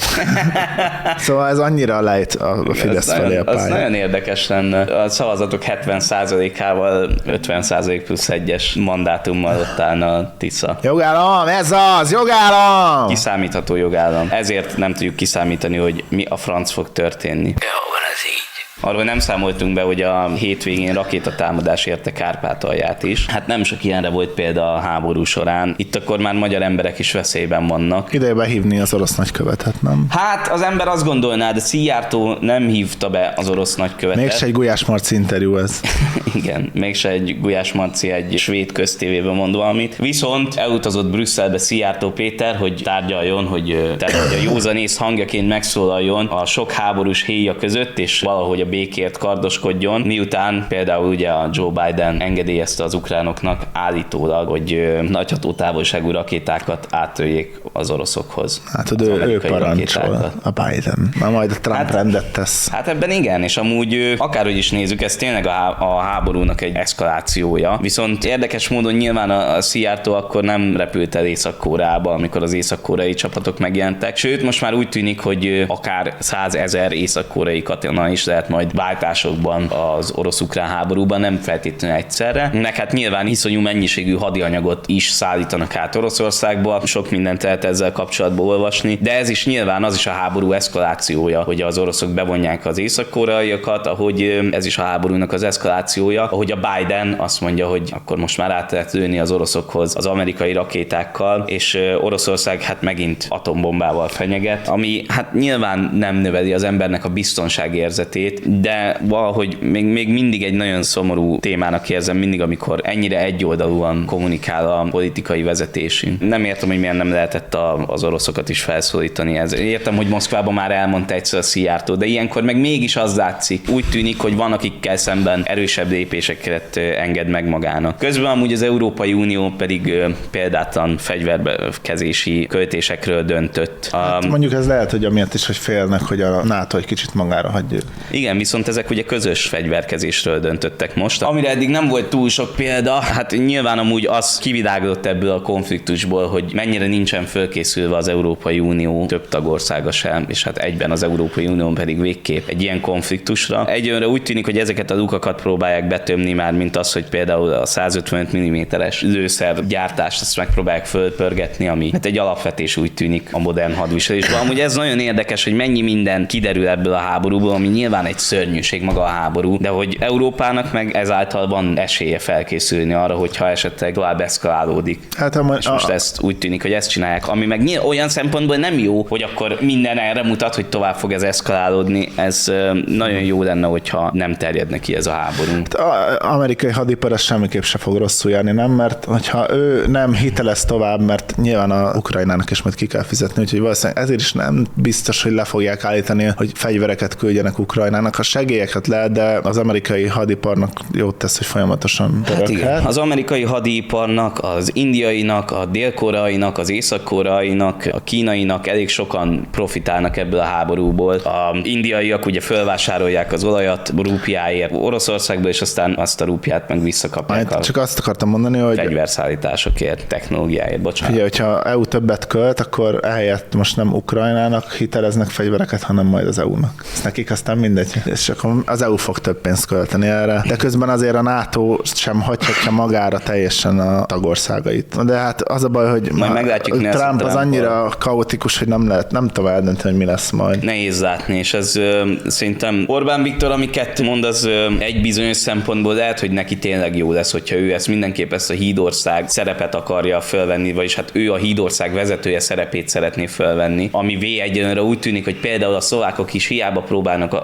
Speaker 2: Szóval ez annyira lejt a Fidesz felé a pályán.
Speaker 1: Az nagyon érdekes lenne. A szavazatok hetven százalékával ötven százalék plusz egyes mandátummal ott állna a Tisza.
Speaker 2: Jogállam, ez az, jogállam!
Speaker 1: Kiszámítható jogállam. Ezért nem tudjuk kiszámítani, hogy mi a franc fog történni. Jó van ez így. Arról nem számoltunk be, hogy a hétvégén rakétatámadás érte Kárpátalját is. Hát nem sok ilyenre volt példa a háború során. Itt akkor már magyar emberek is veszélyben vannak.
Speaker 2: Ideje behívni az orosz nagykövetet, nem?
Speaker 1: Hát az ember azt gondolná, de Szijjártó nem hívta be az orosz nagykövetet.
Speaker 2: Mégse egy Gulyás Marci interjú ez.
Speaker 1: Igen, mégse egy Gulyás Marci egy svéd köztévében mond valamit. Viszont elutazott Brüsszelbe Szijjártó Péter, hogy tárgyaljon, hogy, tehát, hogy a józanész hangjaként megszólaljon a sok háborús héja között, és valahogy a békért kardoskodjon, miután például ugye a Joe Biden engedélyezte az ukránoknak állítólag, hogy nagyható távolságú rakétákat áttöljék az oroszokhoz.
Speaker 2: Hát ő, ő parancsol, a Biden. Na majd a Trump hát, rendet tesz.
Speaker 1: Hát ebben igen, és amúgy akárhogy is nézzük, ez tényleg a, há- a háborúnak egy eszkalációja. Viszont érdekes módon nyilván a, a Szijjártó akkor nem repült el Észak-Koreába, amikor az észak-koreai csapatok megjelentek. Sőt, most már úgy tűnik, hogy akár százezer észak-koreai katona is lehet majd váltásokban az orosz-ukrán háborúban, nem feltétlenül egyszerre. Meg hát nyilván iszonyú mennyiségű hadianyagot is szállítanak át Oroszországba, sok mindent lehet ezzel kapcsolatban olvasni, de ez is nyilván az is a háború eszkalációja, hogy az oroszok bevonják az észak-koreaiakat, ahogy ez is a háborúnak az eszkalációja, ahogy a Biden azt mondja, hogy akkor most már át lehet lőni az oroszokhoz az amerikai rakétákkal, és Oroszország hát megint atombombával fenyeget, ami hát nyilván nem növeli az embernek a biztonságérzetét, de valahogy még, még mindig egy nagyon szomorú témának érzem mindig, amikor ennyire egyoldalúan kommunikál a politikai vezetésünk. Nem értem, hogy miért nem lehetett a, az oroszokat is felszólítani ez. Értem, hogy Moszkvában már elmondta egyszer a Szijjártó, de ilyenkor meg mégis az látszik. Úgy tűnik, hogy van, akikkel szemben erősebb lépéseket enged meg magának. Közben amúgy az Európai Unió pedig példátlan fegyverkezési költésekről döntött.
Speaker 2: Hát mondjuk ez lehet, hogy amiatt is, hogy félnek, hogy a NATO egy kicsit magára hagyja.
Speaker 1: Igen, viszont ezek ugye közös fegyverkezésről döntöttek most. Amire eddig nem volt túl sok példa, hát nyilván amúgy az kivilágzott ebből a konfliktusból, hogy mennyire nincsen fölkészülve az Európai Unió több tagországa sem, és hát egyben az Európai Unió pedig végképp egy ilyen konfliktusra. Egyönre úgy tűnik, hogy ezeket a lukakat próbálják betömni már, mint az, hogy például a százötvenöt milliméteres lőszer gyártást ezt megpróbálják fölpörgetni, ami hát egy alapvetés úgy tűnik a modern hadviselésben. Amúgy ez nagyon érdekes, hogy mennyi minden kiderül ebből a háborúból, ami nyilván egy szörnyűség maga a háború, de hogy Európának meg ezáltal van esélye felkészülni arra, hogyha esetleg tovább eszkalálódik. Hát a, és most a... ezt úgy tűnik, hogy ezt csinálják, ami meg nyilván olyan szempontból nem jó, hogy akkor minden erre mutat, hogy tovább fog ez eszkalálódni. Ez nagyon jó lenne, hogyha nem terjedne ki ez a háború.
Speaker 2: Az amerikai hadipar ez semmiképp se fog rosszul járni, nem? Mert hogyha ő nem hitelez tovább, mert nyilván a Ukrajnának is majd ki kell fizetni, úgyhogy valószínűleg ezért is nem biztos, hogy le fogják állítani, hogy fegyvereket küldjenek Ukrajnának. A segélyeket lehet, de az amerikai hadiparnak jót tesz, hogy folyamatosan
Speaker 1: hát igen. Az amerikai hadiparnak, az indiainak, a dél-koreainak, az észak-koreainak, a kínainak elég sokan profitálnak ebből a háborúból. A indiaiak ugye fölvásárolják az olajat rúpiáért Oroszországból, és aztán azt a rúpiát meg visszakapják.
Speaker 2: Hát, csak azt akartam mondani, hogy
Speaker 1: fegyverszállításokért, technológiáért, bocsánat.
Speaker 2: Ugye, hogyha é u többet költ, akkor ehelyett most nem Ukrajnának hiteleznek fegyvereket, hanem majd az é u-nak. Ez nekik aztán mindegy. És akkor az é u fog több pénzt költeni erre. De közben azért a NATO sem hagyhatja magára teljesen a tagországait. De hát az a baj, hogy
Speaker 1: meglátjuk,
Speaker 2: Trump, Trump az annyira kaotikus, hogy nem lehet, nem tovább eldönteni, hogy mi lesz majd.
Speaker 1: Nehéz látni, és ez ö, szerintem Orbán Viktor, amiket mond, az ö, egy bizonyos szempontból lehet, hogy neki tényleg jó lesz, hogyha ő ezt mindenképp ezt a hídország szerepet akarja fölvenni, vagyis hát ő a hídország vezetője szerepét szeretné fölvenni, ami vé egyenlőre úgy tűnik, hogy például a szlovákok is hiába próbálnak a, a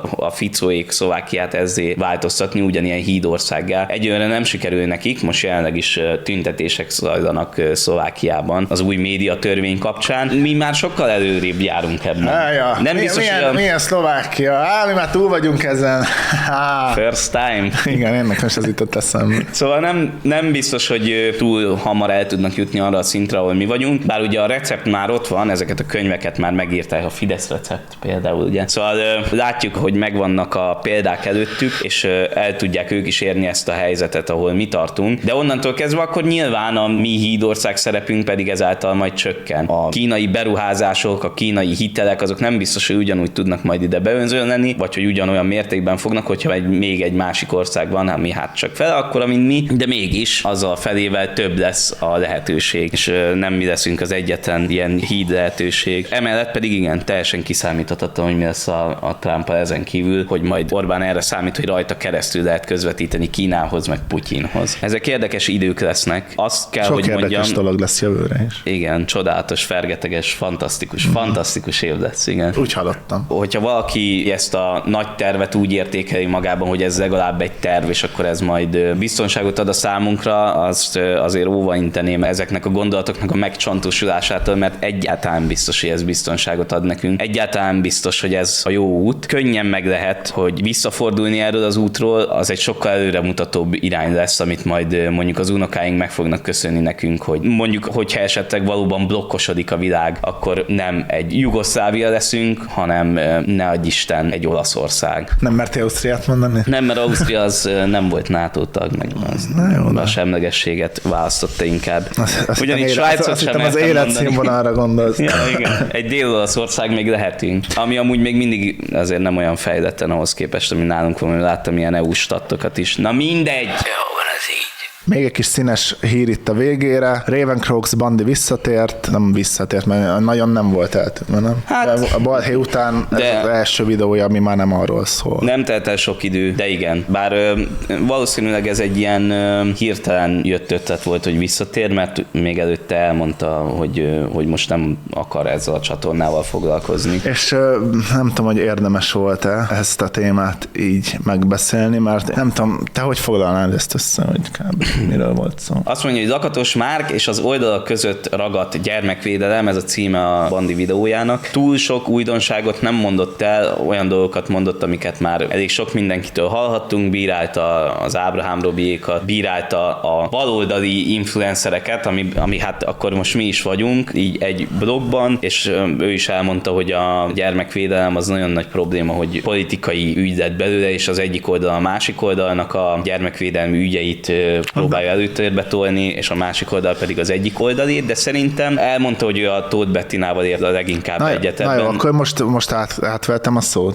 Speaker 1: Ficóék Szlovákiát ezzé változtatni, ugyanilyen hídországgá. Egyőre nem sikerül nekik, most jelenleg is tüntetések zajlanak Szlovákiában az új média törvény kapcsán. Mi már sokkal előrébb járunk ebben.
Speaker 2: Ja,
Speaker 1: Nem
Speaker 2: milyen,
Speaker 1: biztos,
Speaker 2: milyen,
Speaker 1: hogy a...
Speaker 2: milyen Szlovákia? Á, mi már túl vagyunk ezen. Á.
Speaker 1: First time.
Speaker 2: Igen, ennek most az jutott eszembe.
Speaker 1: Szóval nem, nem biztos, hogy túl hamar el tudnak jutni arra a szintre, ahol mi vagyunk, bár ugye a recept már ott van, ezeket a könyveket már megírták, a Fidesz recept például, ugye. Szóval látjuk, hogy megvannak a példák előttük, és el tudják ők is érni ezt a helyzetet, ahol mi tartunk. De onnantól kezdve akkor nyilván a mi hídország szerepünk pedig ezáltal majd csökken. A kínai beruházások, a kínai hitelek, azok nem biztos, hogy ugyanúgy tudnak majd ide beönzölni, vagy hogy ugyanolyan mértékben fognak, hogyha egy, még egy másik ország van, ami hát csak fel akkor, mint mi, de mégis azzal felével több lesz a lehetőség, és nem mi leszünk az egyetlen ilyen híd lehetőség. Emellett pedig igen, teljesen kiszámíthatatlan, hogy mi lesz a, a Trump-al ezen kívül, hogy majd Orbán erre számít, hogy rajta keresztül lehet közvetíteni Kínához, meg Putyinhoz. Ezek érdekes idők lesznek. Azt kell,
Speaker 2: Sok
Speaker 1: hogy
Speaker 2: érdekes
Speaker 1: mondjam,
Speaker 2: dolog lesz jövőre is.
Speaker 1: igen, csodálatos, fergeteges, fantasztikus, mm. fantasztikus év lesz, igen.
Speaker 2: Úgy hallottam.
Speaker 1: Hogyha valaki ezt a nagy tervet úgy értékeli magában, hogy ez legalább egy terv, és akkor ez majd biztonságot ad a számunkra, azt azért óvainteném ezeknek a gondolatoknak a megcsontosulásától, mert egyáltalán biztos, hogy ez biztonságot ad nekünk. Egyáltalán biztos, hogy ez a jó út. Könnyen meg lehet, hogy visszafordulni erről az útról, az egy sokkal előremutatóbb irány lesz, amit majd mondjuk az unokáink meg fognak köszönni nekünk, hogy mondjuk, hogyha esetleg valóban blokkosodik a világ, akkor nem egy Jugoszlávia leszünk, hanem ne adj Isten egy Olaszország.
Speaker 2: Nem merti Ausztriát mondani?
Speaker 1: Nem, mert Ausztria az nem volt NATO tag, meg az
Speaker 2: jó,
Speaker 1: a semlegességet választotta inkább.
Speaker 2: Azt, azt
Speaker 1: Ugyanígy
Speaker 2: élet,
Speaker 1: Svájcot
Speaker 2: azt
Speaker 1: sem
Speaker 2: hittem az életszínvonalra gondolsz.
Speaker 1: Ja, igen. Egy Dél-Olaszország még lehetünk. Ami amúgy még mindig azért nem olyan fejletten ahhoz képest, ami nálunk van, hogy láttam ilyen é u statokat is. Na mindegy! Jó van ez így.
Speaker 2: Még egy kis színes hír itt a végére. Ravencrox Bandi visszatért, nem visszatért, mert nagyon nem volt eltűnve, nem?
Speaker 1: Hát,
Speaker 2: a balhé után ez
Speaker 1: de
Speaker 2: az első videója, ami már nem arról szól.
Speaker 1: Nem telt el sok idő, de igen. Bár ö, valószínűleg ez egy ilyen ö, hirtelen jött ötlet volt, hogy visszatér, mert még előtte elmondta, hogy, ö, hogy most nem akar ezzel a csatornával foglalkozni.
Speaker 2: És ö, nem tudom, hogy érdemes volt-e ezt a témát így megbeszélni, mert nem tudom, te hogy foglalnád ezt össze, hogy kb. Miről volt szó?
Speaker 1: Azt mondja, hogy Lakatos Márk és az oldalak között ragadt gyermekvédelem, ez a címe a Bandi videójának. Túl sok újdonságot nem mondott el, olyan dolgokat mondott, amiket már elég sok mindenkitől hallhattunk, bírálta az Ábrahám Robiékat, bírálta a baloldali influencereket, ami, ami hát akkor most mi is vagyunk, így egy blogban, és ő is elmondta, hogy a gyermekvédelem az nagyon nagy probléma, hogy politikai ügy lett belőle, és az egyik oldal a másik oldalnak a gyermekvédelmi ügyeit próbálja előtérbe tolni, és a másik oldal pedig az egyik oldalét, de szerintem elmondta, hogy ő a Tóth Bettinával ért a leginkább
Speaker 2: na,
Speaker 1: egyet
Speaker 2: na
Speaker 1: ebben.
Speaker 2: jó, akkor most, most át, átvettem a szót.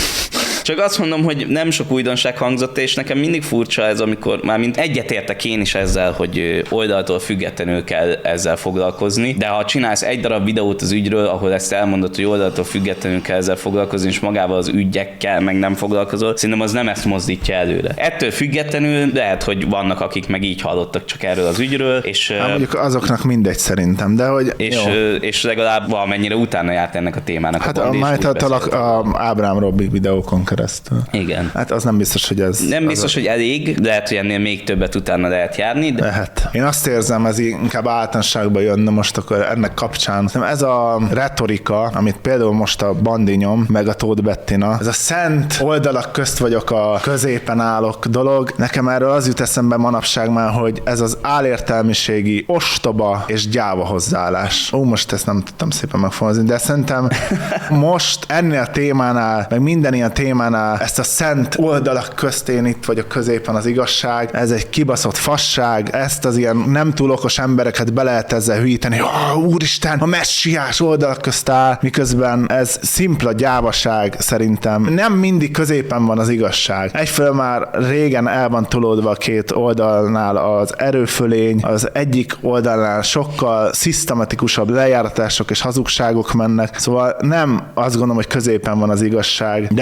Speaker 1: Csak azt mondom, hogy nem sok újdonság hangzott, és nekem mindig furcsa ez, amikor már mint egyetértek én is ezzel, hogy oldaltól függetlenül kell ezzel foglalkozni, de ha csinálsz egy darab videót az ügyről, ahol ezt elmondod, hogy oldaltól függetlenül kell ezzel foglalkozni, és magával az ügyekkel meg nem foglalkozol, szerintem az nem ezt mozdítja előre. Ettől függetlenül lehet, hogy vannak, akik meg így hallottak csak erről az ügyről, és
Speaker 2: hát mondjuk azoknak mindegy szerintem, de hogy
Speaker 1: és, és legalább valamennyire utána járt ennek a témának.
Speaker 2: hát
Speaker 1: a Bandi,
Speaker 2: majd a, a, a Ábrahám Robi videókon keresztül.
Speaker 1: Igen.
Speaker 2: Hát az nem biztos, hogy ez...
Speaker 1: Nem biztos,
Speaker 2: a...
Speaker 1: hogy elég, lehet, hogy ennél még többet utána lehet járni. De...
Speaker 2: Lehet. Én azt érzem, ez inkább általánosságban jönne most akkor ennek kapcsán. Ez a retorika, amit például most a Bandi nyom, meg a Tóth Bettina, ez a szent oldalak közt vagyok, a középen állok dolog. Nekem erről az jut eszembe manapság már, hogy ez az álértelmiségi ostoba és gyáva hozzáállás. Ó, most ezt nem tudtam szépen megfogalmazni, de szerintem most ennél a témánál, meg minden ilyen témánál ezt a szent oldalak közt én itt vagyok középen az igazság, ez egy kibaszott fasság, ezt az ilyen nem túl okos embereket be lehet ezzel hülyíteni, oh, úristen, a messiás oldalak közt áll, miközben ez szimpla gyávaság szerintem. Nem mindig középen van az igazság. Egyfelől már régen el van tolódva a két oldalnál az erőfölény, az egyik oldalnál sokkal szisztematikusabb lejáratások és hazugságok mennek, szóval nem azt gondolom, hogy középen van az igazság, de erről már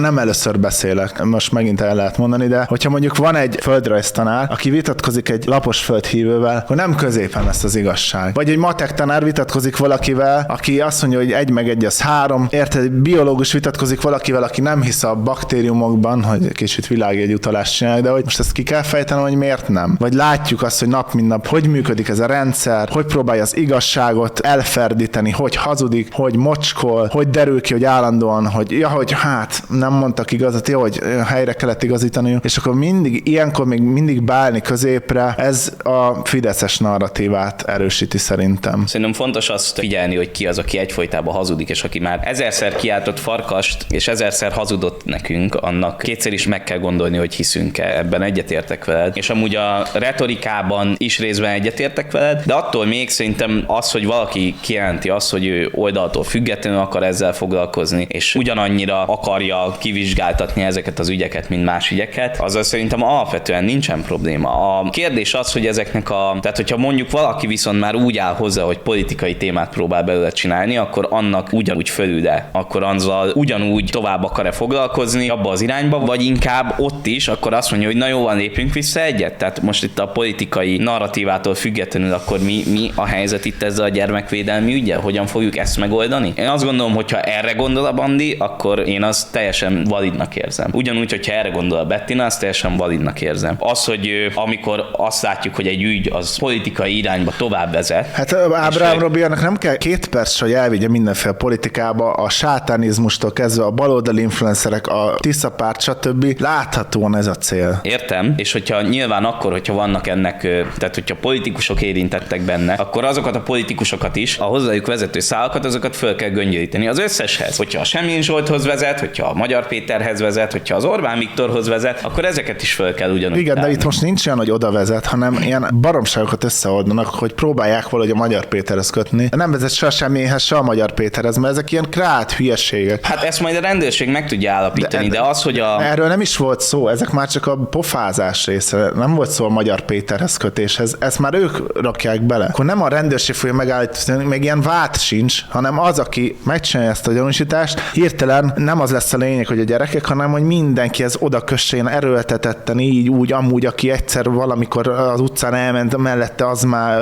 Speaker 2: nem először beszélek, most megint el lehet mondani, de hogyha mondjuk van egy földrajztanár, aki vitatkozik egy lapos földhívővel, akkor nem középen lesz az igazság. Vagy egy matek tanár vitatkozik valakivel, aki azt mondja, hogy egy meg egy az három. Érted, egy biológus vitatkozik valakivel, aki nem hisz a baktériumokban, hogy kicsit világi utalást csinálják, de hogy most ezt ki kell fejtenem, hogy miért nem. Vagy látjuk azt, hogy nap mint nap, hogy működik ez a rendszer, hogy próbálja az igazságot elferdíteni, hogy hazudik, hogy mocskol, hogy derül ki, hogy állandóan, hogy ja, hogy hát nem mondtak igazat, jó, hogy helyre kellett igazítani, és akkor mindig, ilyenkor még mindig beállni középre, ez a fideszes narratívát erősíti szerintem.
Speaker 1: Szerintem fontos azt figyelni, hogy ki az, aki egyfolytában hazudik, és aki már ezerszer kiáltott farkast, és ezerszer hazudott nekünk, annak kétszer is meg kell gondolni, hogy hiszünk-e, ebben egyetértek veled. És amúgy a retorikában is részben egyetértek veled, de attól még szerintem az, hogy valaki kijelenti azt, hogy ő oldaltól függetlenül akar ezzel foglalkozni, és ugyanannyira akarja kivizsgáltatni ezeket az ügyeket, mint más ügyeket, azzal szerintem alapvetően nincsen probléma. A kérdés az, hogy ezeknek a, tehát hogyha mondjuk valaki viszont már úgy áll hozzá, hogy politikai témát próbál belőle csinálni, akkor annak ugyanúgy fölül-e, akkor azzal ugyanúgy tovább akar-e foglalkozni abba az irányba, vagy inkább ott is, akkor azt mondja, hogy na jó, van, lépjünk vissza egyet. Tehát most itt a politikai narratívától függetlenül akkor mi, mi a helyzet itt ezzel a gyermekvédelmi ügyel? Hogyan fogjuk ezt megoldani? Én azt gondolom, hogyha erre gondol a Bandi, akkor én azt teljesen validnak érzem. Ugyanúgy, hogyha erre gondol a Bettina, azt teljesen validnak érzem. Az, hogy amikor azt látjuk, hogy egy ügy az politikai irányba tovább vezet.
Speaker 2: Hát Ábrám Robi, annak nem kell két perc, hogy elvigye mindenféle politikába, a sátánizmustól kezdve a baloldali influencerek, a Tisza párt, stb. Láthatóan ez a cél.
Speaker 1: Értem, és hogyha nyilván akkor, hogyha vannak ennek, tehát hogyha politikusok érintettek benne, akkor azokat a politikusokat is, a hozzájuk vezető szálakat, azokat föl kell göngyölíteni az összeshez. Hogyha a Semjén Zsolthoz vezet, hogyha a Magyar Péterhez vezet, hogyha az Orbán Viktorhoz vezet, akkor ezeket is föl kell ugyanúgy.
Speaker 2: Igen,
Speaker 1: tárni.
Speaker 2: de itt most nincs olyan, hogy oda vezet, hanem ilyen baromságokat összeoldanak, hogy próbálják valahogy a Magyar Péterhez kötni. Nem vezet se a Semjénhez, se a Magyar Péterhez, mert ezek ilyen krát hülyeségek.
Speaker 1: Hát ezt majd a rendőrség meg tudja állapítani, de, de az, hogy a...
Speaker 2: Erről nem is volt szó, ezek már csak a pofázás része. Nem volt szó a Magyar Péterhez kötéshez, ezt már ők rakják bele. Akkor nem a rendőrség fogja megállítani, még ilyen vád sincs, hanem az, aki megcsinálja ezt a gyanúsítást, hirtelen nem az lesz a lényeg, hogy a gyerekek, hanem hogy mindenki ez oda kössén erőltetetten, így, úgy, amúgy, aki egyszer valamikor az utcán elment mellette, az már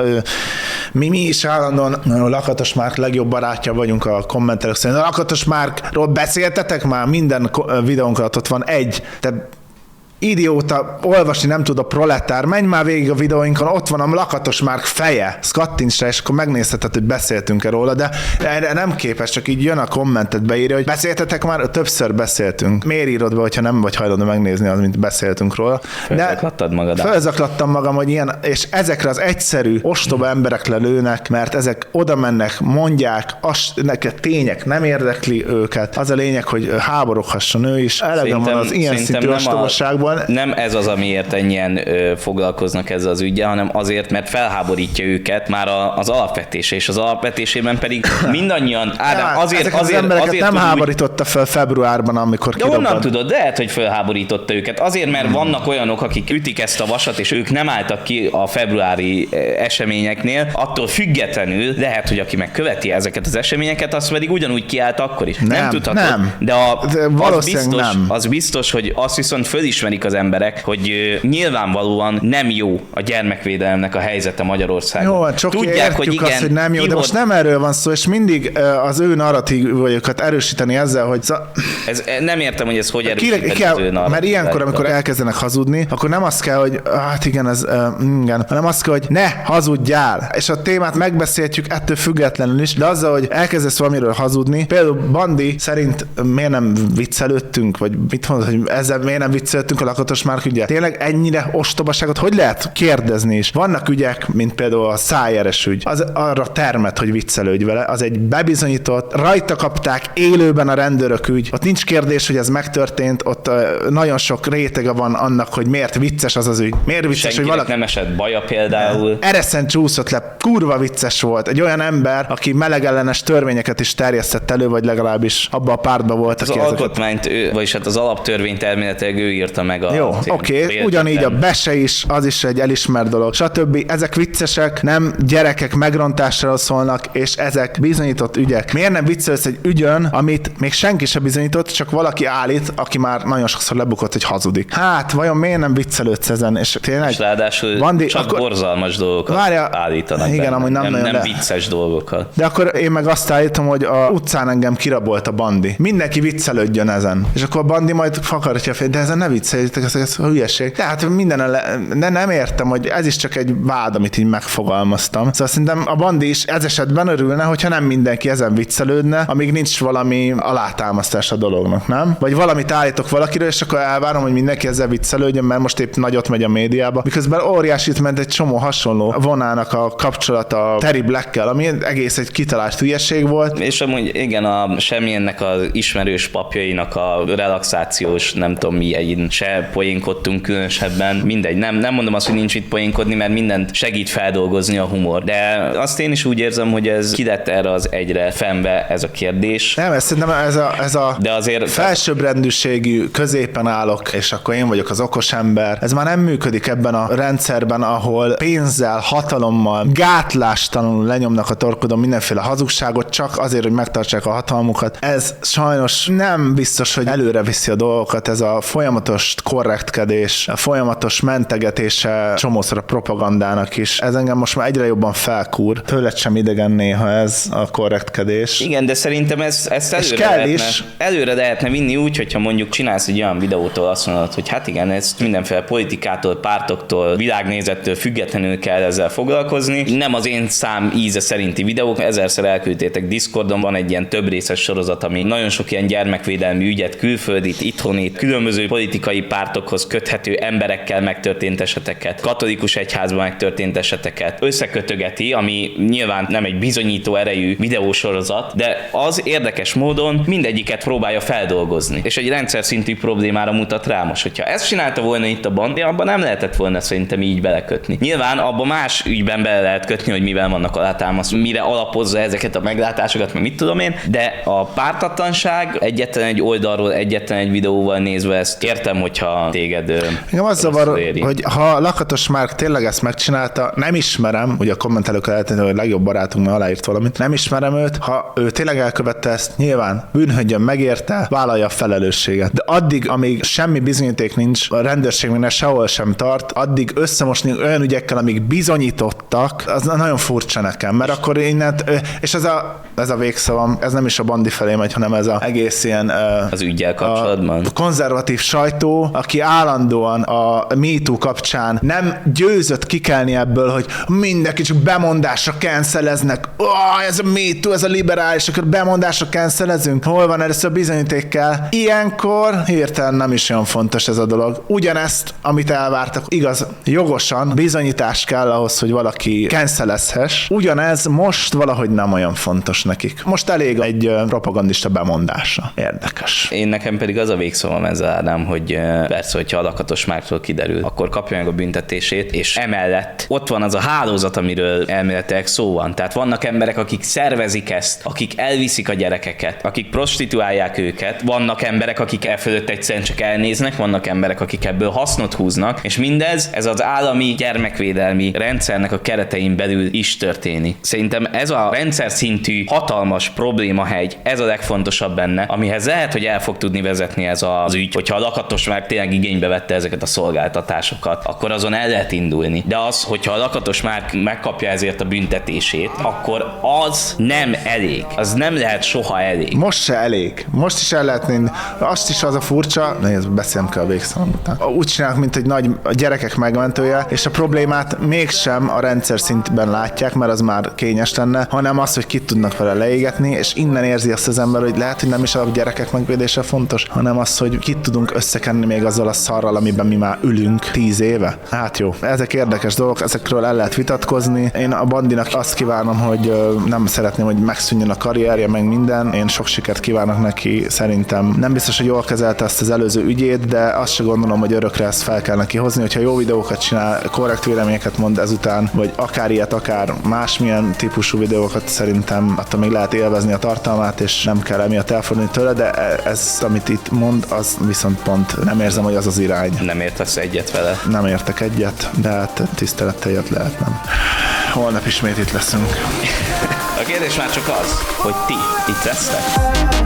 Speaker 2: mi, mi is állandóan a Lakatos Márk legjobb barátja vagyunk a kommentelők szerint. A Lakatos Márkról beszéltetek már? Minden videónk alatt ott van egy. Te idióta, olvasni nem tud a proletár, menj már végig a videóinkon, ott van a Lakatos Márk feje, kattints rá, és akkor megnézheted, hogy beszéltünk-e róla, de erre nem képes, csak így jön a kommentet beírja, hogy beszéltetek már, többször beszéltünk. Miért írod be, hogyha nem vagy hajlandó megnézni az, mint beszéltünk róla?
Speaker 1: Felzaklattad magad?
Speaker 2: Felzaklattam magam, hogy ilyen, és ezekre az egyszerű, ostoba emberek lelőnek, mert ezek oda mennek, mondják, az, neked tények nem érdekli őket. Az a lényeg, hogy háboroghasson ő is. Elegem van az ilyen szintű ostobaságban.
Speaker 1: Nem ez az, amiért ennyien ö, foglalkoznak ezzel az üggyel, hanem azért, mert felháborítja őket már a, az alapvetése, és az alapvetésében pedig mindannyian, Ádám, azért,
Speaker 2: ezek
Speaker 1: azért,
Speaker 2: az embereket
Speaker 1: azért
Speaker 2: nem
Speaker 1: tud
Speaker 2: háborította úgy... fel februárban, amikor
Speaker 1: de
Speaker 2: kirobbant.
Speaker 1: honnan tudod? De lehet, hogy felháborította őket. Azért, mert hmm. vannak olyanok, akik ütik ezt a vasat, és ők nem álltak ki a februári eseményeknél, attól függetlenül lehet, hogy aki megköveti ezeket az eseményeket, az pedig ugyanúgy kiállt akkor is. Nem,
Speaker 2: nem
Speaker 1: tudhatod,
Speaker 2: nem.
Speaker 1: de, a,
Speaker 2: de
Speaker 1: az, biztos,
Speaker 2: nem.
Speaker 1: az biztos, hogy azt viszont fölismerik az emberek, hogy uh, nyilvánvalóan nem jó a gyermekvédelemnek a helyzete Magyarországon.
Speaker 2: Jó, csak
Speaker 1: tudják, hogy igen,
Speaker 2: azt, hogy nem jó, de
Speaker 1: volt...
Speaker 2: most nem erről van szó, és mindig uh, az ő narratívokat erősíteni ezzel, hogy...
Speaker 1: Ez, nem értem, hogy ez hogy erősíteni
Speaker 2: kell,
Speaker 1: az ő narratívájukat.
Speaker 2: Mert ilyenkor, amikor elkezdenek hazudni, akkor nem az kell, hogy hát igen, ez, uh, igen, hanem az kell, hogy ne hazudjál. És a témát megbeszéltjük ettől függetlenül is, de azzal, hogy elkezdesz valamiről hazudni, például Bandi szerint miért nem viccelődtünk, vagy mit mondod, hogy ezzel miért nem viccelődtünk a Lakatos Márk ügyet. Tényleg ennyire ostobaságot hogy lehet kérdezni is? Vannak ügyek, mint például a Szájeres ügy, az arra termet, hogy viccelődj vele, az egy bebizonyított, rajta kapták élőben a rendőrök ügy. Ott nincs kérdés, hogy ez megtörtént, ott uh, nagyon sok rétege van annak, hogy miért vicces az az ügy. Miért vicces,
Speaker 1: senkinek
Speaker 2: hogy valaki...
Speaker 1: nem esett baja például.
Speaker 2: Ereszen csúszott le, kurva vicces volt. Egy olyan ember, aki melegellenes törvényeket is terjesztett elő, vagy legalábbis abban a pártban volt.
Speaker 1: Az
Speaker 2: aki
Speaker 1: alkotmányt, ő, vagyis hát az alaptörvényt elméletileg ő írta meg meg a...
Speaker 2: Jó, oké, okay, ugyanígy a Bese is, az is egy elismert dolog, stb. Ezek viccesek, nem gyerekek megrontásáról szólnak, és ezek bizonyított ügyek. Miért nem viccelsz egy ügyön, amit még senki sem bizonyított, csak valaki állít, aki már nagyon sokszor lebukott, hogy hazudik. Hát, vajon miért nem viccelődsz ezen? És tényleg...
Speaker 1: És ráadásul Bandi, csak akkor... borzalmas dolgokat várja, állítanak
Speaker 2: igen,
Speaker 1: benne.
Speaker 2: amúgy nem,
Speaker 1: nem,
Speaker 2: nagyon
Speaker 1: nem
Speaker 2: le...
Speaker 1: vicces dolgokat.
Speaker 2: De akkor én meg azt állítom, hogy a utcán engem kirabolt a Bandi. Mindenki viccelődjön ezen. És akkor a Bandi majd fakartja a fél, de ezen ne vicceljétek, ez, ez hülyeség. Tehát minden le... de nem értem, hogy ez is csak egy vád, amit így megfogalmaztam. Szóval szerintem a Bandi is ez esetben örülne, hogyha nem mindenki ezen viccelődne, amíg nincs valami alátámasztás a dolognak, nem? Vagy valamit állítok valakiről, és akkor elvárom, hogy mindenki ezzel viccelődjön, mert most épp nagyot megy a médiába. Miközben óriásit ment egy csomó hasonló vonának a kapcsolata Terry Blackkel, ami egész egy kitalált hülyeség volt.
Speaker 1: És amúgy igen, a semmilyennek az ismerős papjainak a relaxációs, nem tudom milyen, se poénkodtunk különösebben. Mindegy, nem, nem mondom azt, hogy nincs itt poénkodni, mert mindent segít feldolgozni a humor. De azt én is úgy érzem, hogy ez ki lett erre az egyre fenbe ez a kérdés.
Speaker 2: Nem, ez szerintem ez a, ez a
Speaker 1: de azért
Speaker 2: felsőbbrendűségű, középen állok, és akkor én vagyok az okos ember. Ez már nem működik ebben a rendszerben, ahol pénzzel, hatalommal, gátlástalanul lenyomnak a torkodon mindenféle hazugságot, csak azért, hogy megtartsák a hatalmukat. Ez sajnos nem biztos, hogy előre viszi a dolgokat, ez a folyamatos korrektkedés, a folyamatos mentegetése csomószor a propagandának is. Ez engem most már egyre jobban felkúr. Tőled sem idegen néha ez a korrektkedés.
Speaker 1: Igen, de szerintem ez, ezt előre lehetne, is. előre lehetne vinni úgy, hogyha mondjuk csinálsz egy olyan videótól azt mondod, hogy hát igen, ezt mindenféle politikától, pártoktól, világnézettől függetlenül kell ezzel foglalkozni. Nem az én szám íze szerinti videók, ezerszer elküldtétek Discordon, van egy ilyen több részes sorozat, ami nagyon sok ilyen gyermekvédelmi ügyet, külföldit, itthonit, különböző politikai pártokhoz köthető emberekkel megtörtént eseteket, katolikus egyházban megtörtént eseteket összekötögeti, ami nyilván nem egy bizonyító erejű videósorozat, de az érdekes módon mindegyiket próbálja feldolgozni, és egy rendszer szintű problémára mutat rá. Most, hogyha ezt csinálta volna itt a Bandi, abban nem lehetett volna szerintem így belekötni. Nyilván abban más ügyben bele lehet kötni, hogy mivel vannak alátámasztva, mire alapozza ezeket a meglátásokat, meg mit tudom én, de a pártatlanság egyetlen egy oldalról, egyetlen egy videóval nézve ezt értem, hogyha téged
Speaker 2: engem az zavar, hogy ha Lakatos Márk tényleg ezt megcsinálta, nem ismerem, ugye a kommentelők lehet, hogy a legjobb barátunk már aláírt valamit, nem ismerem őt, ha ő tényleg elkövette ezt, nyilván bűnhődjön megérte, vállalja a felelősséget. De addig, amíg semmi bizonyíték nincs, a rendőrség még sehol sem tart, addig összemosni olyan ügyekkel, amik bizonyítottak, az nagyon furcsa nekem, mert akkor innen, és ez a, ez a végszavam, ez nem is a Bandi felé megy, hanem ez az egész ilyen
Speaker 1: az üggyel kapcsolatban.
Speaker 2: A konzervatív sajtó, aki állandóan a MeToo kapcsán nem győzött kikelni ebből, hogy mindenki csak bemondásra canceleznek. Oh, ez a MeToo, ez a liberális, akkor bemondásra cancelezünk. Hol van először bizonyíték kell? Ilyenkor hirtelen nem is olyan fontos ez a dolog. Ugyanezt, amit elvártak, igaz, jogosan bizonyítás kell ahhoz, hogy valaki cancelezhess. Ugyanez most valahogy nem olyan fontos nekik. Most elég egy propagandista bemondása. Érdekes.
Speaker 1: Én nekem pedig az a végszavam ezzel, Ádám, hogy persze, hogyha a Lakatos Márkról kiderül, akkor kapja meg a büntetését, és emellett ott van az a hálózat, amiről elméletileg szó van. Tehát vannak emberek, akik szervezik ezt, akik elviszik a gyerekeket, akik prostituálják őket, vannak emberek, akik e fölött egyszerűen csak elnéznek, vannak emberek, akik ebből hasznot húznak, és mindez, ez az állami gyermekvédelmi rendszernek a keretein belül is történik. Szerintem ez a rendszer szintű hatalmas problémahegy, ez a legfontosabb benne, amihez lehet, hogy el fog tudni vezetni ez az ügy, hogyha a Lakatos Márk tényleg igénybe vette ezeket a szolgáltatásokat, akkor azon el lehet indulni. De az, hogyha a Lakatos Márk megkapja ezért a büntetését, akkor az nem elég. Az nem lehet soha elég.
Speaker 2: Most se elég. Most is el lehetne. Azt is az a furcsa, nehéz beszélnem kell a végszám után. Úgy csinálnak, mint egy nagy a gyerekek megmentője, és a problémát mégsem a rendszer szintben látják, mert az már kényes lenne, hanem az, hogy kit tudnak vele leégetni, és innen érzi azt az ember, hogy lehet, hogy nem is a gyerekek megvédése fontos, hanem az, hogy kit tudunk összekenni még azzal a szarral, amiben mi már ülünk tíz éve. Hát jó, ezek érdekes dolgok, ezekről el lehet vitatkozni. Én a Bandinak azt kívánom, hogy nem szeretném, hogy megszűnjön a karrierje, meg minden. Én sok sikert kívánok neki, szerintem nem biztos, hogy jól kezelte ezt az előző ügyét, de azt se gondolom, hogy örökre ezt fel kell neki hozni, hogyha jó videókat csinál, korrekt véleményeket mond ezután, vagy akár ilyet, akár másmilyen típusú videókat, szerintem attól még lehet élvezni a tartalmát, és nem kell emiatt elfordulni tőle, de ez, amit itt mond, az viszont pont nem érzem, hogy az az irány.
Speaker 1: Nem értesz egyet vele?
Speaker 2: Nem értek egyet, de hát tisztelettel jött lehet, nem. Holnap ismét itt leszünk.
Speaker 1: A kérdés már csak az, hogy ti itt lesztek?